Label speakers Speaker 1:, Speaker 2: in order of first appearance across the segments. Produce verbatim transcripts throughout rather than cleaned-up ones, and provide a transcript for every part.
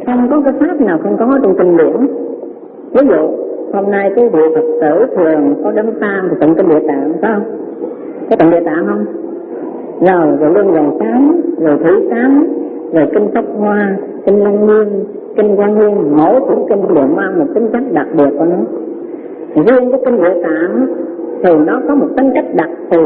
Speaker 1: không có cái pháp nào không có trong kinh điển. Ví dụ hôm nay quý vị Phật tử thường có đấng tam thì tụng kinh Địa Tạng, phải không? Có tụng Địa Tạng không? Rồi rồi Luân Hồi Sám, rồi Thủy Sám, rồi kinh Pháp Hoa, kinh Lăng Nghiêm, kinh Quan Nguyên, mỗi cuốn kinh đều mang một tính chất đặc biệt của nó. Riêng cái kinh Địa Tạng thì nó có một tính cách đặc thù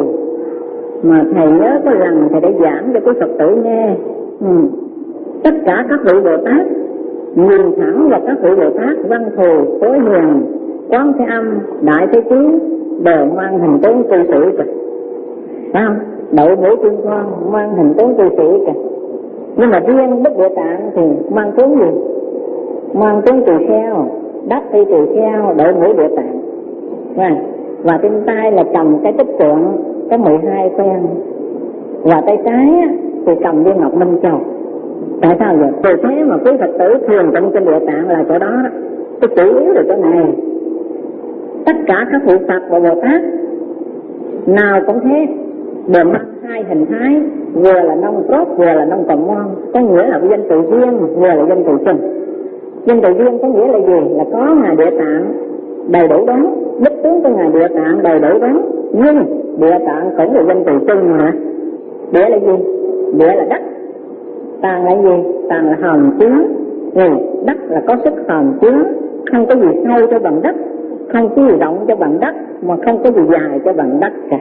Speaker 1: mà thầy nhớ có lần thầy đã giảng cho quý Phật tử nghe. Ừ. Tất cả các vị Bồ Tát nhìn thẳng vào các vị Bồ Tát Văn Thù, Tối Hiền, Quán Thế Âm, Đại Thế Chí đều mang hình tướng cư sĩ kìa, phải không? Đậu Ngũ Tiên Quan mang hình tướng cư sĩ kìa. Nhưng mà riêng Đức Địa Tạng thì mang tướng gì? Mang tướng tỳ kheo, đắc y tỳ kheo, đậu Ngũ Địa Tạng. Và, và trên tay là cầm cái tích trượng có mười hai quen, và tay trái thì cầm viên ngọc minh châu. Tại sao vậy? Vì thế mà quý Phật tử thường tụng kinh Địa Tạng là chỗ đó đó. Cái chủ yếu là chỗ này. Tất cả các vị Phật và Bồ Tát nào cũng thế, đều mang hai hình thái, vừa là nông cốt, vừa là nông cầm mon, có nghĩa là danh tự riêng, vừa là danh tự chung. Danh tự riêng có nghĩa là gì? Là có Ngài Địa Tạng đầy đủ đó, đích tướng của Ngài Địa Tạng đầy đủ đó, nhưng Địa Tạng cũng là danh từ chung mà. Địa là gì? Địa là đất. Tạng là gì? Tạng là hòm chứa. Ừ, đất là có sức hòm chứa, không có gì sâu cho bằng đất, không có gì rộng cho bằng đất, mà không có gì dài cho bằng đất cả.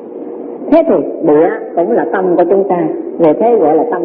Speaker 1: Thế thì địa cũng là tâm của chúng ta, về thế gọi là tâm.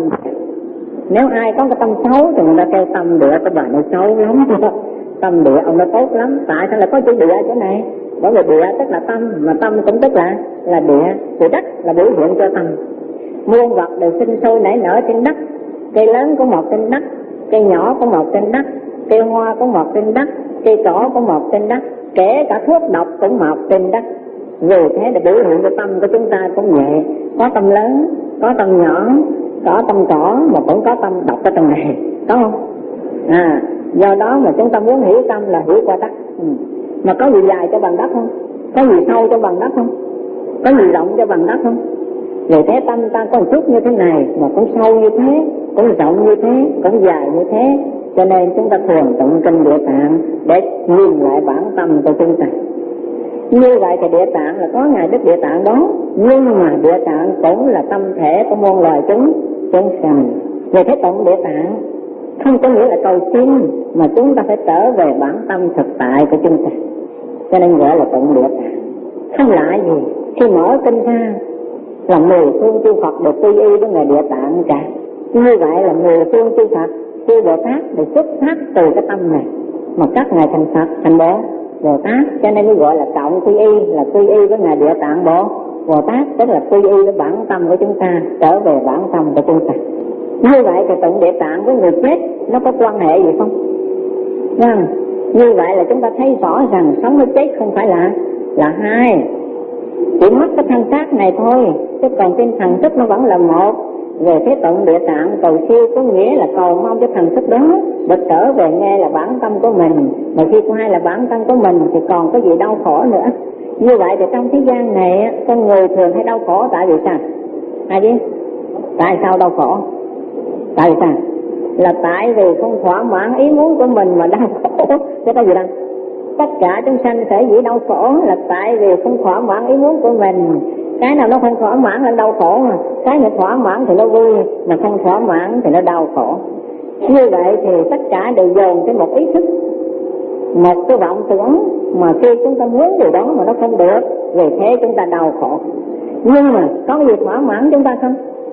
Speaker 1: Nếu ai có cái tâm xấu thì người ta kêu tâm địa của bà nó xấu lắm. Tâm địa ông nó tốt lắm. Tại sao lại có chữ địa chỗ này? Bởi vì địa tức là tâm, mà tâm cũng tức là là địa. Thì đất là biểu hiện cho tâm. Muôn vật đều sinh sôi nảy nở trên đất. Cây lớn cũng mọc trên đất, cây nhỏ cũng mọc trên đất, cây hoa cũng mọc trên đất, cây cỏ cũng mọc trên đất, kể cả thuốc độc cũng mọc trên đất. Vì thế để biểu hiện cho tâm của chúng ta cũng vậy. Có tâm lớn, có tâm nhỏ, có tâm cỏ mà cũng có tâm độc ở trong này, có không? À, do đó mà chúng ta muốn hiểu tâm là hiểu qua đất. Ừ. Mà có gì dài cho bằng đất không? Có gì sâu cho bằng đất không? Có gì rộng cho bằng đất không? Vì thế tâm ta có một chút như thế này, mà cũng sâu như thế, cũng rộng như thế, cũng dài như thế. Cho nên chúng ta thường tụng kinh Địa Tạng để nhìn lại bản tâm của chúng ta. Như vậy thì Địa Tạng là có Ngài Đức Địa Tạng đó, nhưng mà Địa Tạng cũng là tâm thể của muôn loài chúng chúng sanh. Vì thế tụng Địa Tạng không có nghĩa là cầu xin, mà chúng ta phải trở về bản tâm thực tại của chúng ta. Cho nên gọi là tụng Địa Tạng. Không lạ gì khi mở kinh ra là mười phương chư Phật được quy y với Ngài Địa Tạng cả. Như vậy là mười phương chư Phật, chư Bồ Tát được xuất phát từ cái tâm này, mà các ngài thành Phật, thành Bồ Bồ Tát. Cho nên mới gọi là cộng quy y, là quy y với Ngài Địa Tạng Bồ Bồ Tát, tức là quy y với bản tâm của chúng ta, trở về bản tâm của chúng ta. Như vậy thì tụng Địa Tạng với người chết nó có quan hệ gì không? Vâng, như vậy là chúng ta thấy rõ rằng sống với chết không phải là là hai, chỉ mất cái thân xác này thôi, chứ còn trên thần thức nó vẫn là một. Về thế tụng Địa Tạng cầu siêu có nghĩa là cầu mong cho thần thức đó được trở về nghe là bản tâm của mình, mà khi qua là bản tâm của mình thì còn có gì đau khổ nữa. Như vậy thì trong thế gian này con người thường hay đau khổ tại vì sao? Ai biết? Tại sao đau khổ? Tại vì sao? Là tại vì không thỏa mãn ý muốn của mình mà đau khổ. Chứ có gì đâu. Tất cả chúng sanh sở dĩ đau khổ là tại vì không thỏa mãn ý muốn của mình. Cái nào nó không thỏa mãn là đau khổ mà. Cái nào thỏa mãn thì nó vui, mà không thỏa mãn thì nó đau khổ. Như vậy thì tất cả đều dồn trên một ý thức, một cái vọng tưởng, mà khi chúng ta muốn điều đó mà nó không được, vì thế chúng ta đau khổ. Nhưng mà có gì thỏa mãn chúng ta không?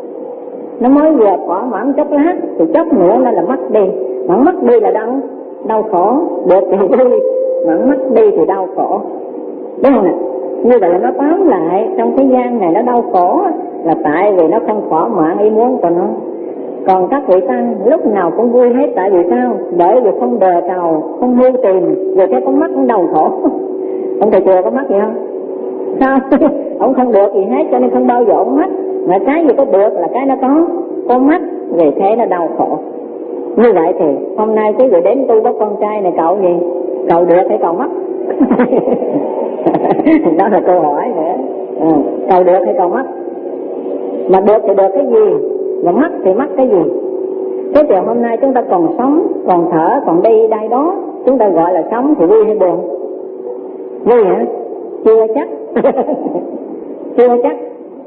Speaker 1: Nó mới vừa thỏa mãn chốc lát thì chốc nữa nó là mất đi. Mà mất đi là đau, đau khổ. Được thì vui, mà mất đi thì đau khổ. Đúng không nào? Như vậy là nó tóm lại trong thế gian này nó đau khổ là tại vì nó không thỏa mãn ý muốn của nó. Còn các vị tăng lúc nào cũng vui hết, tại vì sao? Bởi vì không đờ cầu, không mưu tìm, vì thế có mất cũng đau khổ. Ông thầy chùa có mất gì không? Sao? Ông không được gì hết cho nên không bao giờ ông mất. Mà cái gì có được là cái nó có, có mất, vì thế nó đau khổ. Như vậy thì hôm nay quý vị đến tu với con trai này cậu gì? Cậu được hay cậu mất? Đó là câu hỏi nữa. À, cậu được hay cậu mất? Mà được thì được cái gì? Mà mất thì mất cái gì? Thế thì hôm nay chúng ta còn sống, còn thở, còn đi đây đó, chúng ta gọi là sống thì vui hay buồn? Vui hả? Chưa chắc. Chưa chắc.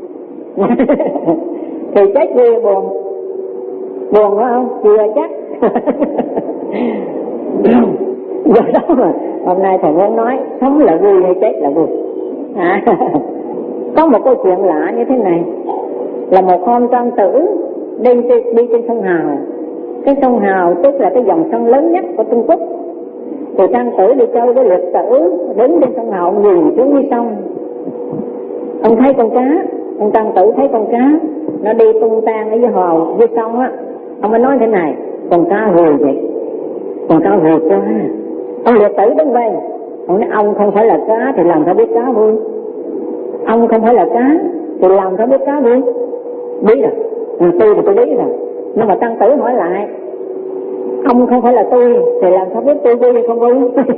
Speaker 1: Thì chết vui hay buồn? Buồn phải không? Chưa chắc. Do đó mà hôm nay thầy muốn nói sống là vui hay chết là vui. À, có một câu chuyện lạ như thế này, là một con trang tử đi, đi đi trên sông Hào. Cái sông Hào tức là cái dòng sông lớn nhất của Trung Quốc. Thì trang tử đi chơi với liệt tử, đứng trên sông Hào nhìn xuống dưới sông. Ông thấy con cá, ông trang tử thấy con cá nó đi tung tan ở dưới hồ dưới sông á. Ông mới nói thế này: con cá vui vậy, con cá vui quá. Ông liệt tử đứng bên, ông nói ông không phải là cá thì làm sao biết cá vui? Ông không phải là cá thì làm sao biết cá vui? Biết rồi, à, tôi thì tôi biết rồi. Nhưng mà tăng tử hỏi lại: ông không phải là tôi thì làm sao biết tôi vui hay không vui?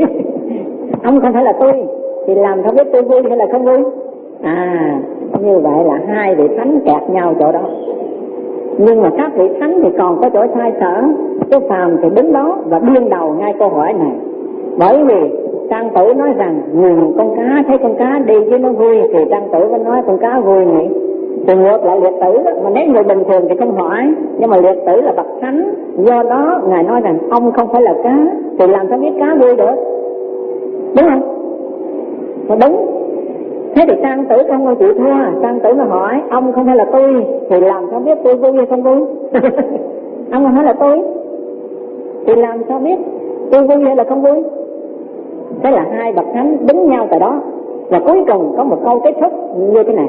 Speaker 1: Ông không phải là tôi thì làm sao biết tôi vui hay là không vui? À, như vậy là hai vị thánh kẹt nhau chỗ đó. Nhưng mà các vị thánh thì còn có chỗ sai sở. Cái phàm thì đứng đó và điên đầu ngay câu hỏi này. Bởi vì Trang Tử nói rằng nhìn con cá, thấy con cá đi với nó vui, thì Trang Tử mới nói con cá vui nhỉ. Thì ngược lại liệt tử đó, mà nếu người bình thường thì không hỏi, nhưng mà liệt tử là bậc thánh, do đó ngài nói rằng ông không phải là cá thì làm sao biết cá vui được, đúng không? Mà đúng. Thế thì Trang Tử không có chịu thua. Trang Tử nó hỏi ông không phải là tôi thì làm sao biết tôi vui hay không vui? Ông không phải là tôi thì làm sao biết tôi vui hay là không vui? Thế là hai bậc thánh đứng nhau tại đó. Và cuối cùng có một câu kết thúc như thế này: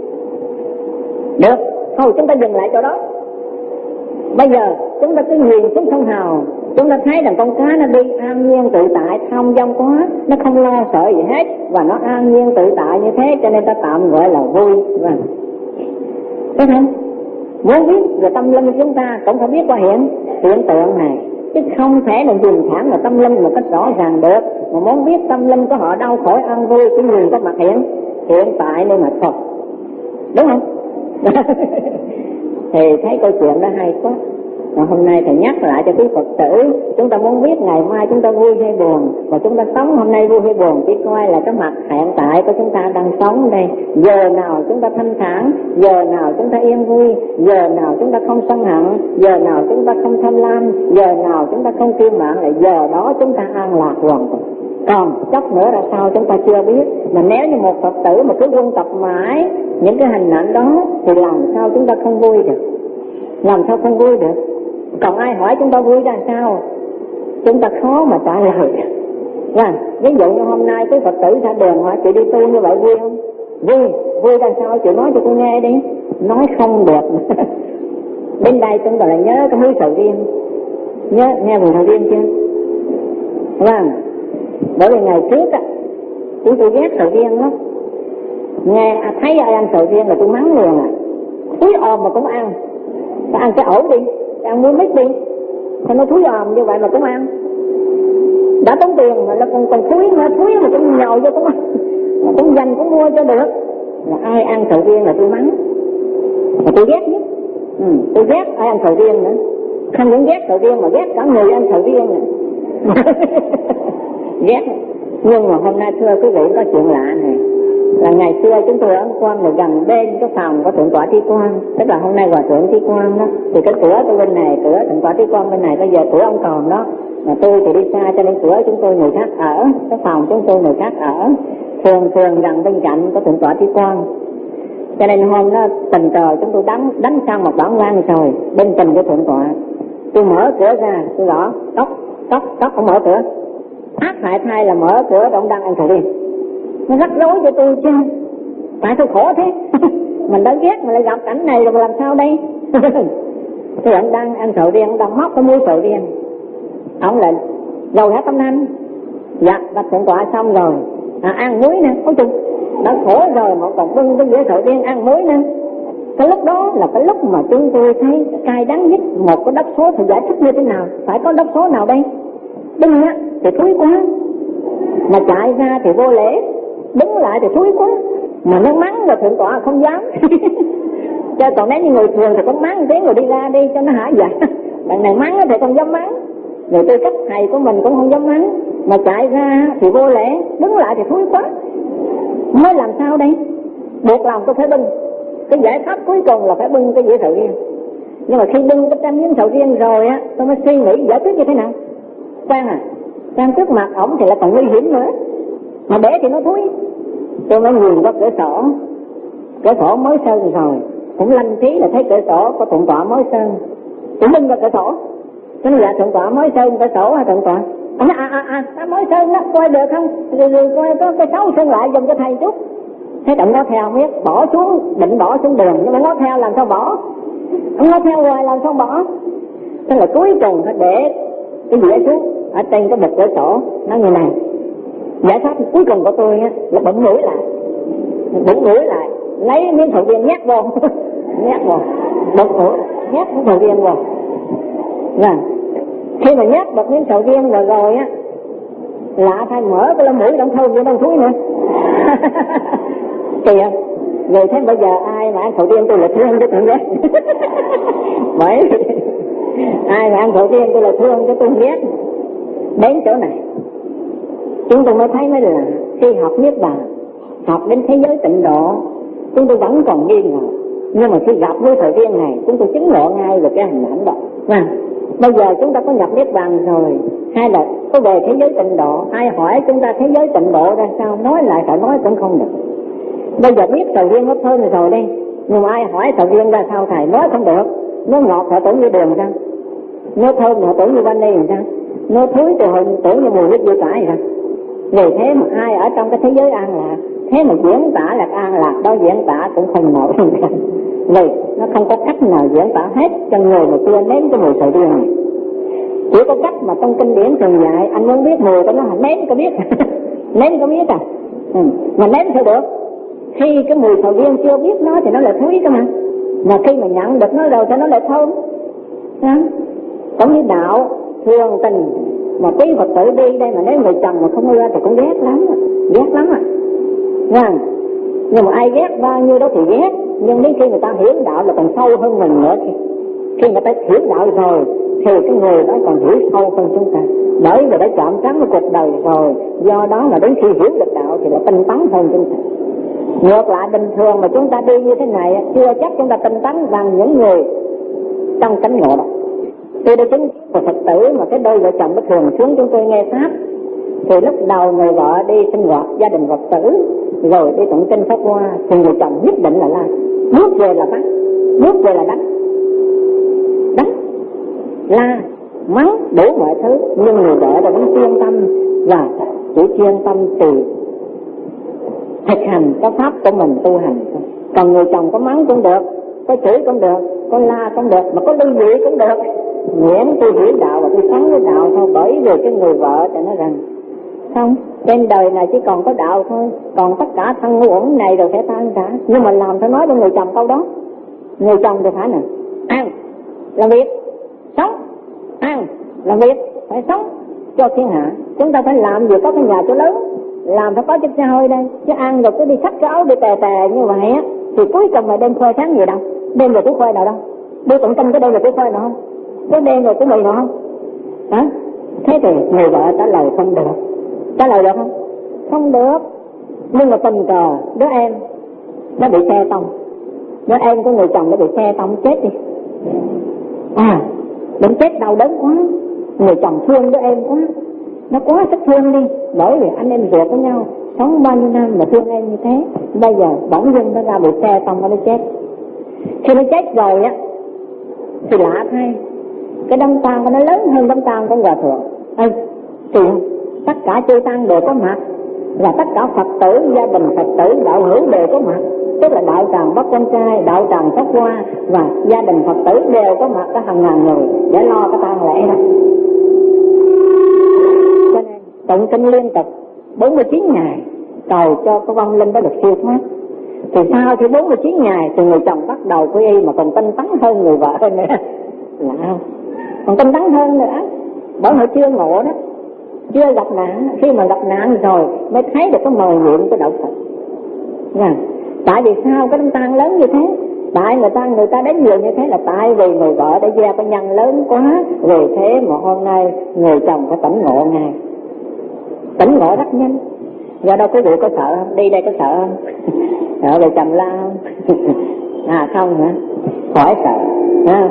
Speaker 1: được, thôi chúng ta dừng lại chỗ đó. Bây giờ chúng ta cứ nhìn xuống sông Hào, chúng ta thấy rằng con cá nó đi an nhiên tự tại, thông dong quá, nó không lo sợ gì hết, và nó an nhiên tự tại như thế, cho nên ta tạm gọi là vui. Vâng, thấy không? Muốn biết về tâm linh của chúng ta cũng phải biết qua hiện hiện tượng này, chứ không thể là nhìn thẳng là tâm linh một cách rõ ràng được. Mà muốn biết tâm linh của họ đau khổ an vui, chỉ nhìn có mặt hiện hiện tại nên mà thôi, đúng không? Thì thấy câu chuyện đó hay quá. Và hôm nay thầy nhắc lại cho quý Phật tử, chúng ta muốn biết ngày mai chúng ta vui hay buồn, và chúng ta sống hôm nay vui hay buồn, chỉ coi là cái mặt hiện tại của chúng ta đang sống đây. Giờ nào chúng ta thanh thản, giờ nào chúng ta yên vui, giờ nào chúng ta không sân hận, giờ nào chúng ta không tham lam, giờ nào chúng ta không kiêu mạn, là giờ đó chúng ta an lạc hoàn toàn. Còn chốc nữa ra sao chúng ta chưa biết. Mà nếu như một Phật tử mà cứ quân tập mãi những cái hình ảnh đó thì làm sao chúng ta không vui được, làm sao không vui được. Còn ai hỏi chúng ta vui ra sao, chúng ta khó mà trả lời. Và ví dụ như hôm nay cái Phật tử ra đường hỏi chị đi tu như vậy vui không? Vui. Vui ra sao chị nói cho tôi nghe đi. Nói không được. Bên đây chúng ta lại nhớ cái núi Sầu Riêng. Nhớ nghe về Sầu Riêng chưa? Vâng. Bởi vì ngày trước á, chúng tôi ghét sầu riêng lắm. Nghe à, thấy ai ăn sầu riêng là tôi mắng liền à. Thúi òm mà cũng ăn. Phải ăn cái ổ đi, phải ăn muối mít đi. Sao nó thúi òm như vậy mà cũng ăn. Đã tốn tiền mà nó còn, còn thúi nữa, thúi mà cũng nhồi vô cũng ăn. Mà cũng dành cũng mua cho được. Là ai ăn sầu riêng là tôi mắng. Mà tôi ghét nhất. Ừ, tôi ghét ai ăn sầu riêng nữa. Không những ghét sầu riêng mà ghét cả người ăn sầu riêng nữa. Ghét. Nhưng mà hôm nay thưa quý vị có chuyện lạ này, là ngày xưa chúng tôi ở Quan là gần bên cái phòng của Thượng tọa Trí Quang, tức là hôm nay Hòa thượng Trí Quang đó, thì cái cửa của bên này, cửa Thượng tọa Trí Quang bên này, bây giờ cửa ông còn đó, mà tôi thì đi xa cho nên cửa chúng tôi người khác ở, cái phòng chúng tôi người khác ở, thường thường gần bên cạnh của Thượng tọa Trí Quang. Cho nên hôm đó tình cờ chúng tôi đánh đánh sang một bản lan rồi bên tình của Thượng tọa, tôi mở cửa ra, tôi gõ tóc tóc tóc không mở cửa. Ác hại thay là mở cửa ông đang ăn sầu riêng. Nó rắc rối cho tôi chứ. Tại tôi khổ thế. Mình đã ghét mà lại gặp cảnh này rồi mà làm sao đây? Thì ông đang ăn sầu riêng, ông đang móc cái muối sầu riêng. Ông lại rồi hả Tâm Anh? Dạ, đặt thượng tọa xong rồi. À, ăn muối nè, có chung. Đã khổ rồi mà còn bưng cái dĩa sầu riêng ăn muối nè. Cái lúc đó là cái lúc mà chúng tôi thấy cay đắng nhất. Một cái đốc số thì giải thích như thế nào? Phải có đốc số nào đây? Đứng á thì thúi quá, mà chạy ra thì vô lễ, đứng lại thì thúi quá, mà nó mắng rồi thượng tọa không dám. Cho còn nếu như người thường thì cũng mắng tiếng rồi đi ra đi cho nó hả dạ. Đằng này mắng thì không dám mắng, người tư cách thầy của mình cũng không dám mắng, mà chạy ra thì vô lễ, đứng lại thì thúi quá. Mới làm sao đây? Buộc lòng tôi phải bưng. Cái giải pháp cuối cùng là phải bưng cái dĩa sầu riêng. Nhưng mà khi bưng cái trăm miếng sầu riêng rồi á, tôi mới suy nghĩ giải quyết như thế nào. Quang à, Quang trước mặt ổng thì là còn nguy hiểm nữa, mà để thì nó thúi. Tôi mới nhìn qua cửa sổ, cửa sổ mới sơn rồi, cũng lanh trí là thấy cửa sổ có thượng tọa mới sơn. Tôi bưng qua cửa sổ, tôi nói dạ thượng tọa mới sơn cửa sổ hả thượng tọa? Ông nói à à à mới sơn đó, coi được không? Rồi, rồi coi có cái xấu sơn lại dùm cho thầy chút. Thế động nó theo biết bỏ xuống, định bỏ xuống đường, nhưng mà nó theo làm sao bỏ? Ông nó theo hoài làm sao bỏ? Thế là cuối cùng phải để cái dĩa xuống ở trên cái bậc cửa sổ, nó như này. Giải pháp cuối cùng của tôi á là bụng mũi lại, bụng mũi lại, lấy miếng sầu riêng nhét vô, nhét vô, bụng mũi, nhét miếng sầu riêng vô. Rồi khi mà nhét được miếng sầu riêng rồi rồi á, lạ thay mở cái lỗ mũi don't thơm như don't thúi nữa. Kỳ không? Rồi thế bây giờ ai mà ăn sầu riêng tôi là thương cho tôi ghét. Bởi ai mà ăn sầu riêng tôi là thương cho tôi ghét. Đến chỗ này chúng tôi mới thấy mới là khi học Niết Bàn, học đến thế giới tịnh độ, chúng tôi vẫn còn nghi ngờ. Nhưng mà khi gặp với thời gian này, chúng tôi chứng ngộ ngay về cái hình ảnh đó. Và bây giờ chúng ta có nhập Niết Bàn rồi, hay là có về thế giới tịnh độ, ai hỏi chúng ta thế giới tịnh độ ra sao, nói lại phải nói cũng không được. Bây giờ biết sầu riêng nó thơm rồi đây, nhưng mà ai hỏi sầu riêng ra sao thầy, nói không được. Nó ngọt họ tưởng như đường sao, nó thơm họ tưởng như vani làm sao, nó thúi thì họ tưởng như mùi nước dưa cải sao. Vì thế mà ai ở trong cái thế giới an lạc, thế mà diễn tả là an lạc đó, diễn tả cũng không nổi. Vì nó không có cách nào diễn tả hết cho người mà chưa nếm cái mùi sầu riêng này. Chỉ có cách mà trong kinh điển thường dạy, anh muốn biết mùi của nó, nếm có biết. Nếm có biết à? Ừ. Mà nếm sao được? Khi cái mùi sầu riêng chưa biết nó thì nó là thúi cơ mà. Mà khi mà nhận được nó rồi thì nó lại thơm. Đó. Cũng như đạo thường tình, mà quý Phật tử đi đây mà nếu người chồng mà không ưa thì cũng ghét lắm, ghét lắm à. Vâng. Nhưng mà ai ghét bao nhiêu đó thì ghét, nhưng đến khi người ta hiểu đạo là còn sâu hơn mình nữa. Khi người ta hiểu đạo rồi thì cái người đó còn hiểu sâu hơn chúng ta, bởi vì đã chạm trán với cuộc đời rồi. Do đó là đến khi hiểu được đạo thì là tinh tấn hơn chúng ta. Ngược lại bình thường mà chúng ta đi như thế này, chưa chắc chúng ta tinh tấn bằng những người trong cánh ngộ đó. Tôi đã chứng của Phật tử mà cái đôi vợ chồng bất thường xuống chúng tôi nghe pháp, thì lúc đầu người vợ đi sinh hoạt gia đình Phật tử, rồi đi tụng kinh pháp hoa, thì người chồng nhất định là la, bước về là bắt, bước về là đánh, đánh, la, mắng đủ mọi thứ. Nhưng người vợ đã vẫn chuyên tâm và chỉ chuyên tâm từ thực hành cái pháp của mình tu hành. Còn người chồng có mắng cũng được, có chửi cũng được, có la cũng được, mà có ly dị cũng được, miễn tôi hiểu đạo và tôi sống với đạo thôi. Bởi vì cái người vợ thì nói rằng không, trên đời này chỉ còn có đạo thôi, còn tất cả thân uẩn này rồi sẽ tan cả. Nhưng mà làm sao nói với người chồng câu đó? Người chồng thì phải nè, ăn làm việc, sống, ăn làm việc, phải sống cho thiên hạ. Chúng ta phải làm việc có cái nhà chỗ lớn, làm phải có chiếc xe hơi đây, chứ ăn rồi cứ đi xách cái áo đi tè tè như vậy á, thì cuối cùng mà đêm khoe sáng gì đâu, đêm rồi cứ khoe nào đâu, đi tụng kinh cái đêm rồi cứ khoe nào không, cái đêm rồi cứ mì nào không, hả? Thế thì người vợ trả lời không được, trả lời được không? Không được. Nhưng mà tình cờ đứa em nó bị xe tông, đứa em của người chồng nó bị xe tông chết đi, à, đến chết đau đớn quá, người chồng thương đứa em quá, nó quá sức thương đi, bởi vì anh em ruột với nhau sống bao nhiêu năm mà thương em như thế, bây giờ bỗng dưng nó ra bị xe tông nó chết. Khi nó chết rồi á thì lạ thay, cái đám tang của nó lớn hơn đám tang của hòa thượng. Ê, thì tất cả chư tăng đều có mặt, và tất cả Phật tử, gia đình Phật tử, đạo hữu đều có mặt, tức là đạo tràng Bắc Con Trai, đạo tràng Pháp Hoa và gia đình Phật tử đều có mặt, có hàng ngàn người để lo cái tang lễ đó. Cho nên tụng kinh liên tục bốn mươi chín ngày cầu cho cái vong linh đó được siêu thoát. Thì sau khi bốn mươi chín ngày thì người chồng bắt đầu quy y mà còn tinh tấn hơn người vợ hơn nữa, là không? Còn tinh tấn hơn nữa, bởi họ chưa ngộ đó, chưa gặp nạn. Khi mà gặp nạn rồi mới thấy được cái mờ nhiệm của đạo Phật. Dạ. Tại vì sao cái đám tang lớn như thế, Tại người ta người ta đến nhiều như thế là tại vì người vợ đã gieo cái nhân lớn quá, vì thế mà hôm nay người chồng phải tỉnh ngộ ngay, tỉnh ngộ rất nhanh. Do đó quý vị có sợ không? Đi đây có sợ không? Sợ về chồng la không? À không hả? Khỏi sợ ha.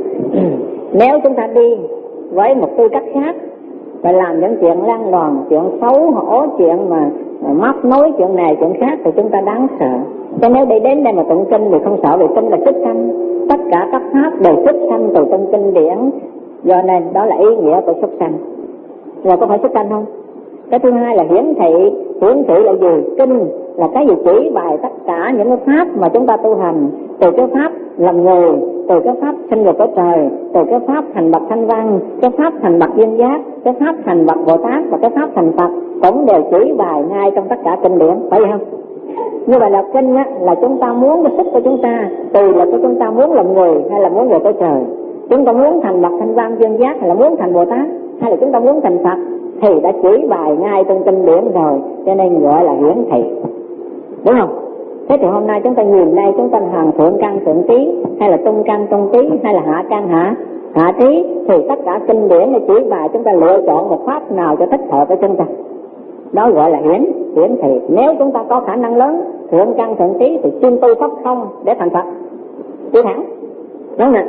Speaker 1: Nếu chúng ta đi với một tư cách khác, phải làm những chuyện lăng loàn, chuyện xấu hổ, chuyện mà, mà móc nối chuyện này chuyện khác thì chúng ta đáng sợ. Cho nếu đi đến đây mà tụng kinh thì không sợ, vì kinh là xuất sanh, tất cả các pháp đều xuất sanh từ trong kinh điển, do nên đó là ý nghĩa của xuất sanh. Rồi có phải xuất sanh không? Cái thứ hai là hiển thị. Hiển thị là gì? Kinh là cái gì chỉ bày tất cả những cái pháp mà chúng ta tu hành, từ cái pháp làm người, từ cái pháp sinh về cõi trời, từ cái pháp thành bậc thanh văn, cái pháp thành bậc duyên giác, cái pháp thành bậc Bồ Tát và cái pháp thành Phật cũng đều chỉ bày ngay trong tất cả kinh điển, phải không? Như vậy là kinh á, là chúng ta muốn cái sức của chúng ta, từ là của chúng ta muốn làm người hay là muốn về cõi trời, chúng ta muốn thành bậc thanh văn duyên giác hay là muốn thành Bồ Tát hay là chúng ta muốn thành Phật, thì đã chỉ bài ngay trong kinh điển rồi, cho nên gọi là hiển thị, đúng không? Thế thì hôm nay chúng ta nhìn đây, chúng ta hàng thượng căn thượng trí, hay là trung căn trung trí, hay là hạ căn hạ hạ trí, thì tất cả kinh điển là chỉ bài chúng ta lựa chọn một pháp nào cho thích hợp với chúng ta, đó gọi là hiển hiển thị. Nếu chúng ta có khả năng lớn thượng căn thượng trí thì chuyên tu pháp không để thành Phật, chỉ thẳng, đúng không?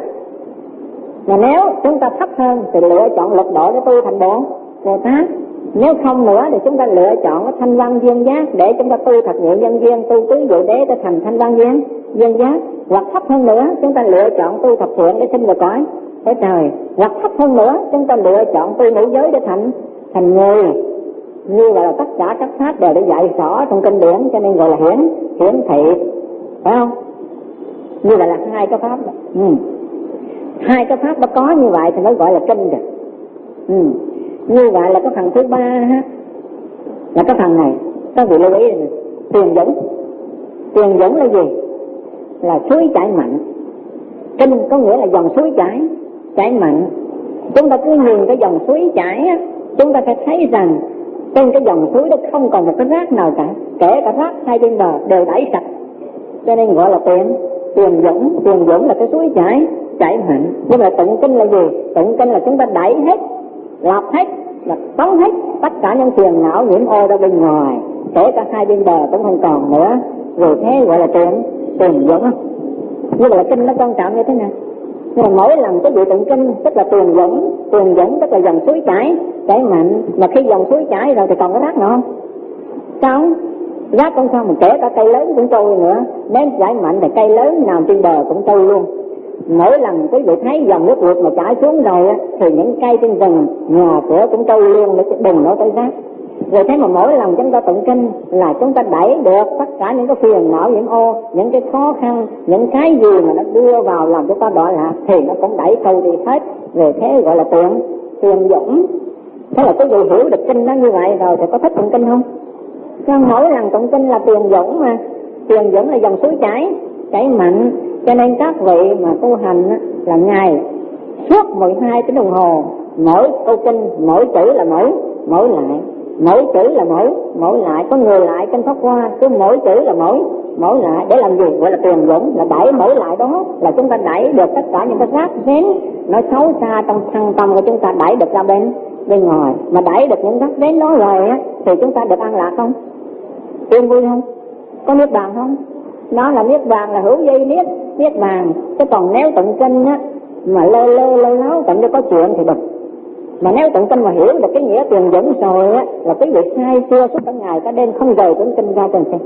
Speaker 1: Mà nếu chúng ta thấp hơn thì lựa chọn lục độ để tu thành Bồ Bồ Tát. Nếu không nữa thì chúng ta lựa chọn cái thanh văn duyên giác để chúng ta tu thật nhẹ nhân duyên, tu tứ diệu đế để thành thanh văn duyên duyên giác. Hoặc thấp hơn nữa chúng ta lựa chọn tu thập thiện để sinh vào cõi cõi trời. Hoặc thấp hơn nữa chúng ta lựa chọn tu nữ giới để thành thành người. Như vậy là tất cả các pháp đều đã dạy rõ trong kinh điển, cho nên gọi là hiển hiển thị, phải không? Như vậy là hai cái pháp đó. Ừ. Hai cái pháp đó có như vậy thì mới gọi là kinh được. Ừ. Như vậy là cái phần thứ ba ha, là cái phần này các vị lưu ý này. Tiền dũng. Tiền dũng là gì? Là suối chảy mạnh. Kinh có nghĩa là dòng suối chảy chảy mạnh. Chúng ta cứ nhìn cái dòng suối chảy á, chúng ta phải thấy rằng trên cái dòng suối đó không còn một cái rác nào cả, kể cả rác hai bên bờ đều đẩy sạch, cho nên gọi là tiền tiền dũng. Tiền dũng là cái suối chảy chảy mạnh. Nhưng mà tụng kinh là gì? Tụng kinh là chúng ta đẩy hết, lọc hết, là tống hết tất cả những phiền não nhiễm ô ra bên ngoài, kể cả hai bên bờ cũng không còn nữa. Rồi thế gọi là tiền tiền dũng. Như vậy là kinh nó quan trọng như thế nào? Nhưng mà mỗi lần cái vị tụng kinh tức là tiền dũng. Tiền dũng tức là dòng suối chảy chảy mạnh. Mà khi dòng suối chảy rồi thì còn có rác nữa không? Sao? Rác cũng không, mà kể cả cây lớn cũng trôi nữa. Nếu chảy mạnh thì cây lớn nào trên bờ cũng trôi luôn. Mỗi lần quý vị thấy dòng nước vượt mà chảy xuống rồi á, thì những cây trên rừng, nhà cửa cũng trôi luôn, để đừng nói tới rác. Rồi thế mà mỗi lần chúng ta tụng kinh là chúng ta đẩy được tất cả những cái phiền não nhiễm ô, những cái khó khăn, những cái gì mà nó đưa vào làm chúng ta đọa lạc thì nó cũng đẩy trôi đi hết. Về thế gọi là tiền tiền dũng. Thế là quý vị hiểu được kinh nó như vậy rồi thì có thích tụng kinh không? Còn mỗi lần tụng kinh là tiền dũng mà. Tiền dũng là dòng suối chảy chảy mạnh. Cho nên các vị mà tu hành á, là ngày suốt mười hai tiếng đồng hồ, mỗi câu kinh, mỗi chữ là mỗi mỗi lại, mỗi chữ là mỗi mỗi lại, có người lại kinh pháp hoa, cứ mỗi chữ là mỗi mỗi lại. Để làm gì? Gọi là tiền dũng, là đẩy mỗi lại đó, là chúng ta đẩy được tất cả những cái rác rến nó xấu xa trong thân tâm của chúng ta, đẩy được ra bên bên ngoài. Mà đẩy được những rác rến đó rồi á, thì chúng ta được an lạc không? Yên vui không? Có niết bàn không? Nó là niết bàn, là hữu vi niết niết bàn. Chứ còn nếu tụng kinh á mà lơ lơ lơ láo tụng cho có chuyện thì đừng. Mà nếu tụng kinh mà hiểu được cái nghĩa tiền dũng rồi á, là quý vị sai xưa suốt cả ngày cả đêm không rời tụng kinh ra trên xem.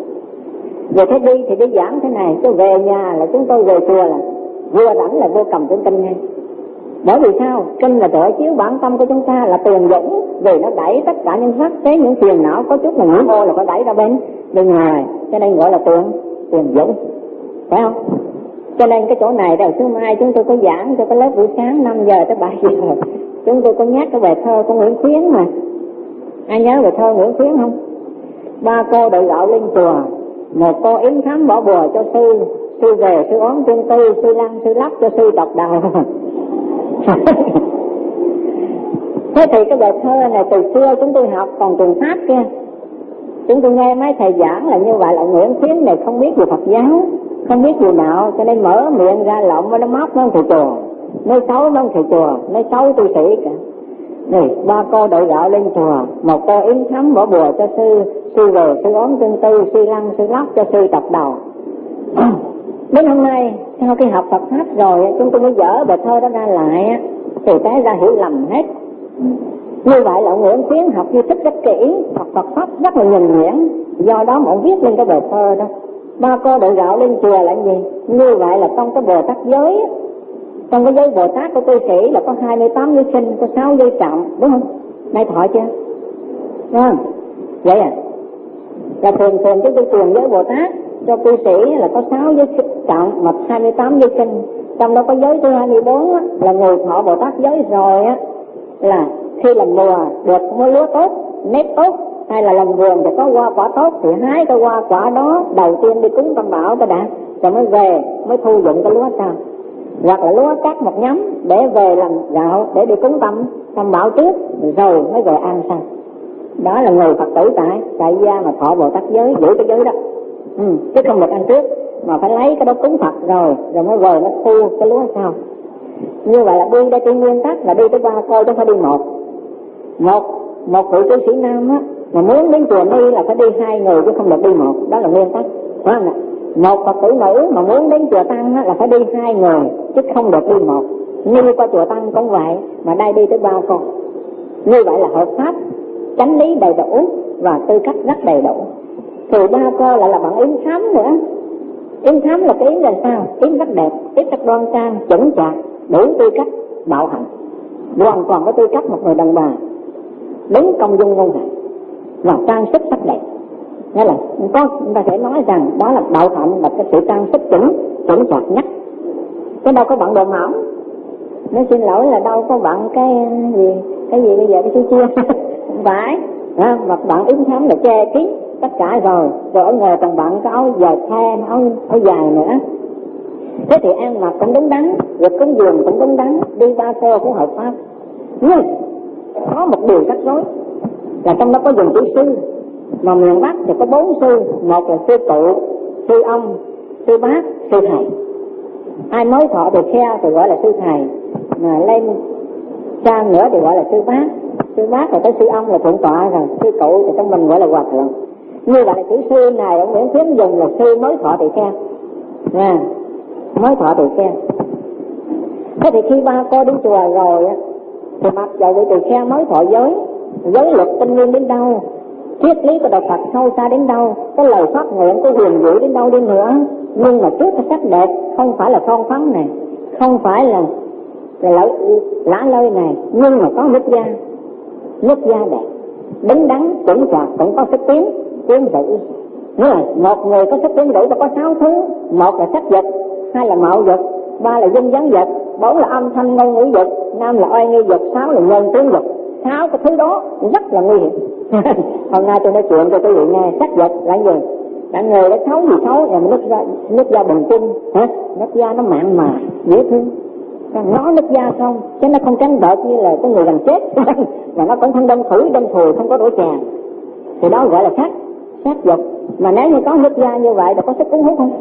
Speaker 1: Rồi thế đi thì đi giảng thế này, chứ về nhà là chúng tôi về chùa là vừa rảnh là vô cầm tụng kinh ngay. Bởi vì sao? Kinh là trợ chiếu bản tâm của chúng ta, là tiền dũng, vì nó đẩy tất cả những rắc rối, những phiền não có chút là nhiễm ô là phải đẩy ra bên bên ngoài, cho nên gọi là tiền tiền dũng, phải không? Cho nên cái chỗ này đầu thứ mai chúng tôi có giảng cho cái lớp buổi sáng năm giờ tới bảy giờ, chúng tôi có nhắc cái bài thơ của Nguyễn Khuyến mà. Ai nhớ bài thơ Nguyễn Khuyến không? Ba cô đội gạo lên chùa, một cô yếm thắm bỏ bùa cho sư, sư về sư ón tiên tư, sư lăng sư lắc cho sư đọc đầu. Thế thì cái bài thơ này từ xưa chúng tôi học còn trường Pháp kia, chúng tôi nghe mấy thầy giảng là như vậy, là Nguyễn Khuyến này không biết về Phật giáo, không biết gì nào, cho nên mở miệng ra lộng với nó móc nó thầy chùa, nói xấu nó thầy chùa, nói xấu tu sĩ cả. Này, ba cô đội gạo lên chùa, một cô yếm thắm bỏ bùa cho sư, sư về sư ốm tương tư, sư lăng sư lóc cho sư tập đầu. Đến hôm nay sau khi học Phật pháp rồi, chúng tôi mới dở bài thơ đó ra lại, thì té ra hiểu lầm hết. Như vậy là Nguyễn Khuyến học di thức rất kỹ, học Phật pháp rất là nhuần nhuyễn, do đó mà ông viết lên cái bài thơ đó. Ba cô đội gạo lên chùa là gì? Như vậy là trong cái Bồ Tát giới, trong cái giới Bồ Tát của tu sĩ là có hai mươi tám giới sinh, có sáu giới trọng, đúng không? Nay thọ chưa? Đúng không? Vậy à? Là thường thường cái tu truyền giới Bồ Tát cho tu sĩ là có sáu giới trọng mà hai mươi tám giới sinh. Trong đó có giới thứ hai mươi bốn á, là người thọ Bồ Tát giới rồi á, là khi làm mùa được mua lúa tốt, nếp tốt, hay là làm vườn thì có hoa quả tốt thì hái cái hoa quả đó đầu tiên đi cúng Tam Bảo cái đã, rồi mới về mới thu dụng cái lúa sau, hoặc là lúa cắt một nhánh để về làm gạo để đi cúng Tam Tam Bảo trước rồi mới về ăn sau. Đó là người Phật tử tại tại gia mà thọ Bồ Tát giới, giữ cái giới đó, ừ, chứ không được ăn trước mà phải lấy cái đó cúng Phật rồi rồi mới về mới thu cái lúa sau. Như vậy là đi đây trên nguyên tắc là đi tới ba cô chứ không phải đi một. Một một vị tu sĩ nam á mà muốn đến chùa Ni là phải đi hai người chứ không được đi một, đó là nguyên tắc, phải không ạ? Một Phật tử nữ mà muốn đến chùa Tăng á là phải đi hai người chứ không được đi một. Như qua chùa Tăng cũng vậy, mà đây đi tới ba cô. Như vậy là hợp pháp, chánh lý đầy đủ và tư cách rất đầy đủ. Thì ba cô lại là bạn yếm thắm nữa. Yếm thắm là cái yếm là sao? Yếm rất đẹp, yếm rất đoan trang, chững chạc, đủ tư cách đạo hạnh, hoàn toàn có tư cách một người đàn bà đứng công dung ngôn hạnh và trang sức sắc đẹp. Nghĩa là có chúng ta thể nói rằng đó là đạo hạnh là cái sự trang sức chững chững chạc nhất, chứ đâu có bận đồ mỏng. Nói xin lỗi là đâu có bận cái gì cái gì bây giờ cái chú chia không phải, mà bạn yếm thắm là che kín tất cả rồi, rồi ở ngoài còn bận cái áo dài khe, áo áo dài nữa. Thế thì ăn mặc cũng đúng đắn, việc cúng dường cũng đúng đắn, đi ba cô cũng hợp pháp. Nhưng có một điều rắc rối là trong đó có dùng chữ sư, mà miền Bắc thì có bốn sư, một là sư cụ, sư ông, sư bác, sư thầy. Ai mới thọ thì khe thì gọi là sư thầy, mà lên sang nữa thì gọi là sư bác. Sư bác rồi tới sư ông là thượng tọa rồi, sư cụ thì trong mình gọi là hòa thượng. Như vậy là chữ sư này ông Nguyễn Khuyến dùng là sư mới thọ thì khe, nha, mới thọ thì khe. Thế thì khi ba cô đến chùa rồi á, thì mặc dầu vị tỳ kheo mới thọ giới, giới luật tinh nguyên đến đâu, triết lý của đạo Phật sâu xa đến đâu, cái lời phát nguyện của huyền diệu đến đâu đi nữa, nhưng mà trước cái sắc đẹp không phải là son phấn này, không phải là là lá lơi này, nhưng mà có nước da, nước da đẹp, đứng đắn, chững chạc, cũng có sức tiến, tiến tử. Nghĩa là một người có sức tiến tử có sáu thứ: một là sắc vật, hai là mạo vật, ba là dinh dáng vật, bốn là âm thanh ngôn ngữ vật, năm là oai nghi vật, sáu là nhân tướng vật. Sáu cái thứ đó rất là nguy hiểm. Hôm nay tôi nói chuyện cho quý vị nghe, sắc vật là gì? Cả người đã xấu gì xấu, rồi nước da, nước da bình chung, hả? Nước da nó mặn mà dễ thương. Nó nước da không, chứ nó không trắng bợt như là cái người làm chết, mà nó cũng không đông thủy, đông thùi, không có đổ trà. Thì đó gọi là sắc, sắc vật. Mà nếu như có nước da như vậy, thì có sức cuốn hút không?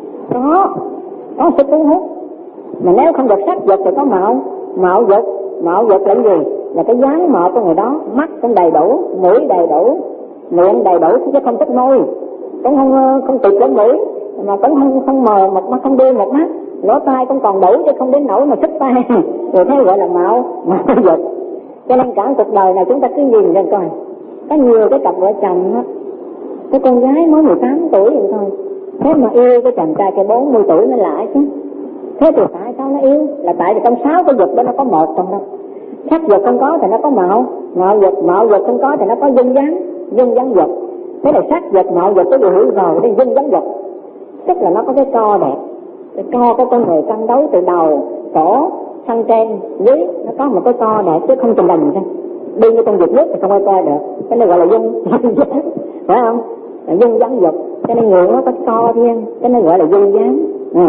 Speaker 1: Có, có sức cuốn hút. Mà nếu không được sắc vật thì có mạo, mạo vật. Mạo vật là gì? Là cái dáng mạo của người đó, mắt cũng đầy đủ, mũi đầy đủ, miệng đầy đủ, chứ không thích môi, cũng không không tịt lỗ mũi, mà cũng không không mờ một mắt, không đưa một mắt, lỗ tai cũng còn đủ chứ không đến nỗi mà thích tai. Rồi thế gọi là mạo, mạo vật. Cho nên cả cuộc đời này chúng ta cứ nhìn ra coi, có nhiều cái cặp vợ chồng á, cái con gái mới mười tám tuổi rồi thôi, thế mà yêu cái chàng trai cái bốn mươi tuổi nó lại chứ. Thế thì tại sao nó yêu? Là tại vì trong sáu cái vật đó nó có một trong đó. Sắc vật không có thì nó có mạo, mạo vật, mạo vật không có thì nó có dinh dáng, dinh dáng vật. Thế là sắc vật, mạo vật có gì hiểu rồi, đây dinh dáng vật. Tức là nó có cái co đẹp, cái co của con người cân đấu từ đầu, cổ, thân trên, dưới, nó có một cái co đẹp chứ không trình đành ra. Đi như con vịt nước thì không ai coi được, cái này gọi là dinh dáng, phải không? Là dinh dáng vật, cho nên người nó có co thiên, cái này gọi là dinh dáng. Ừ.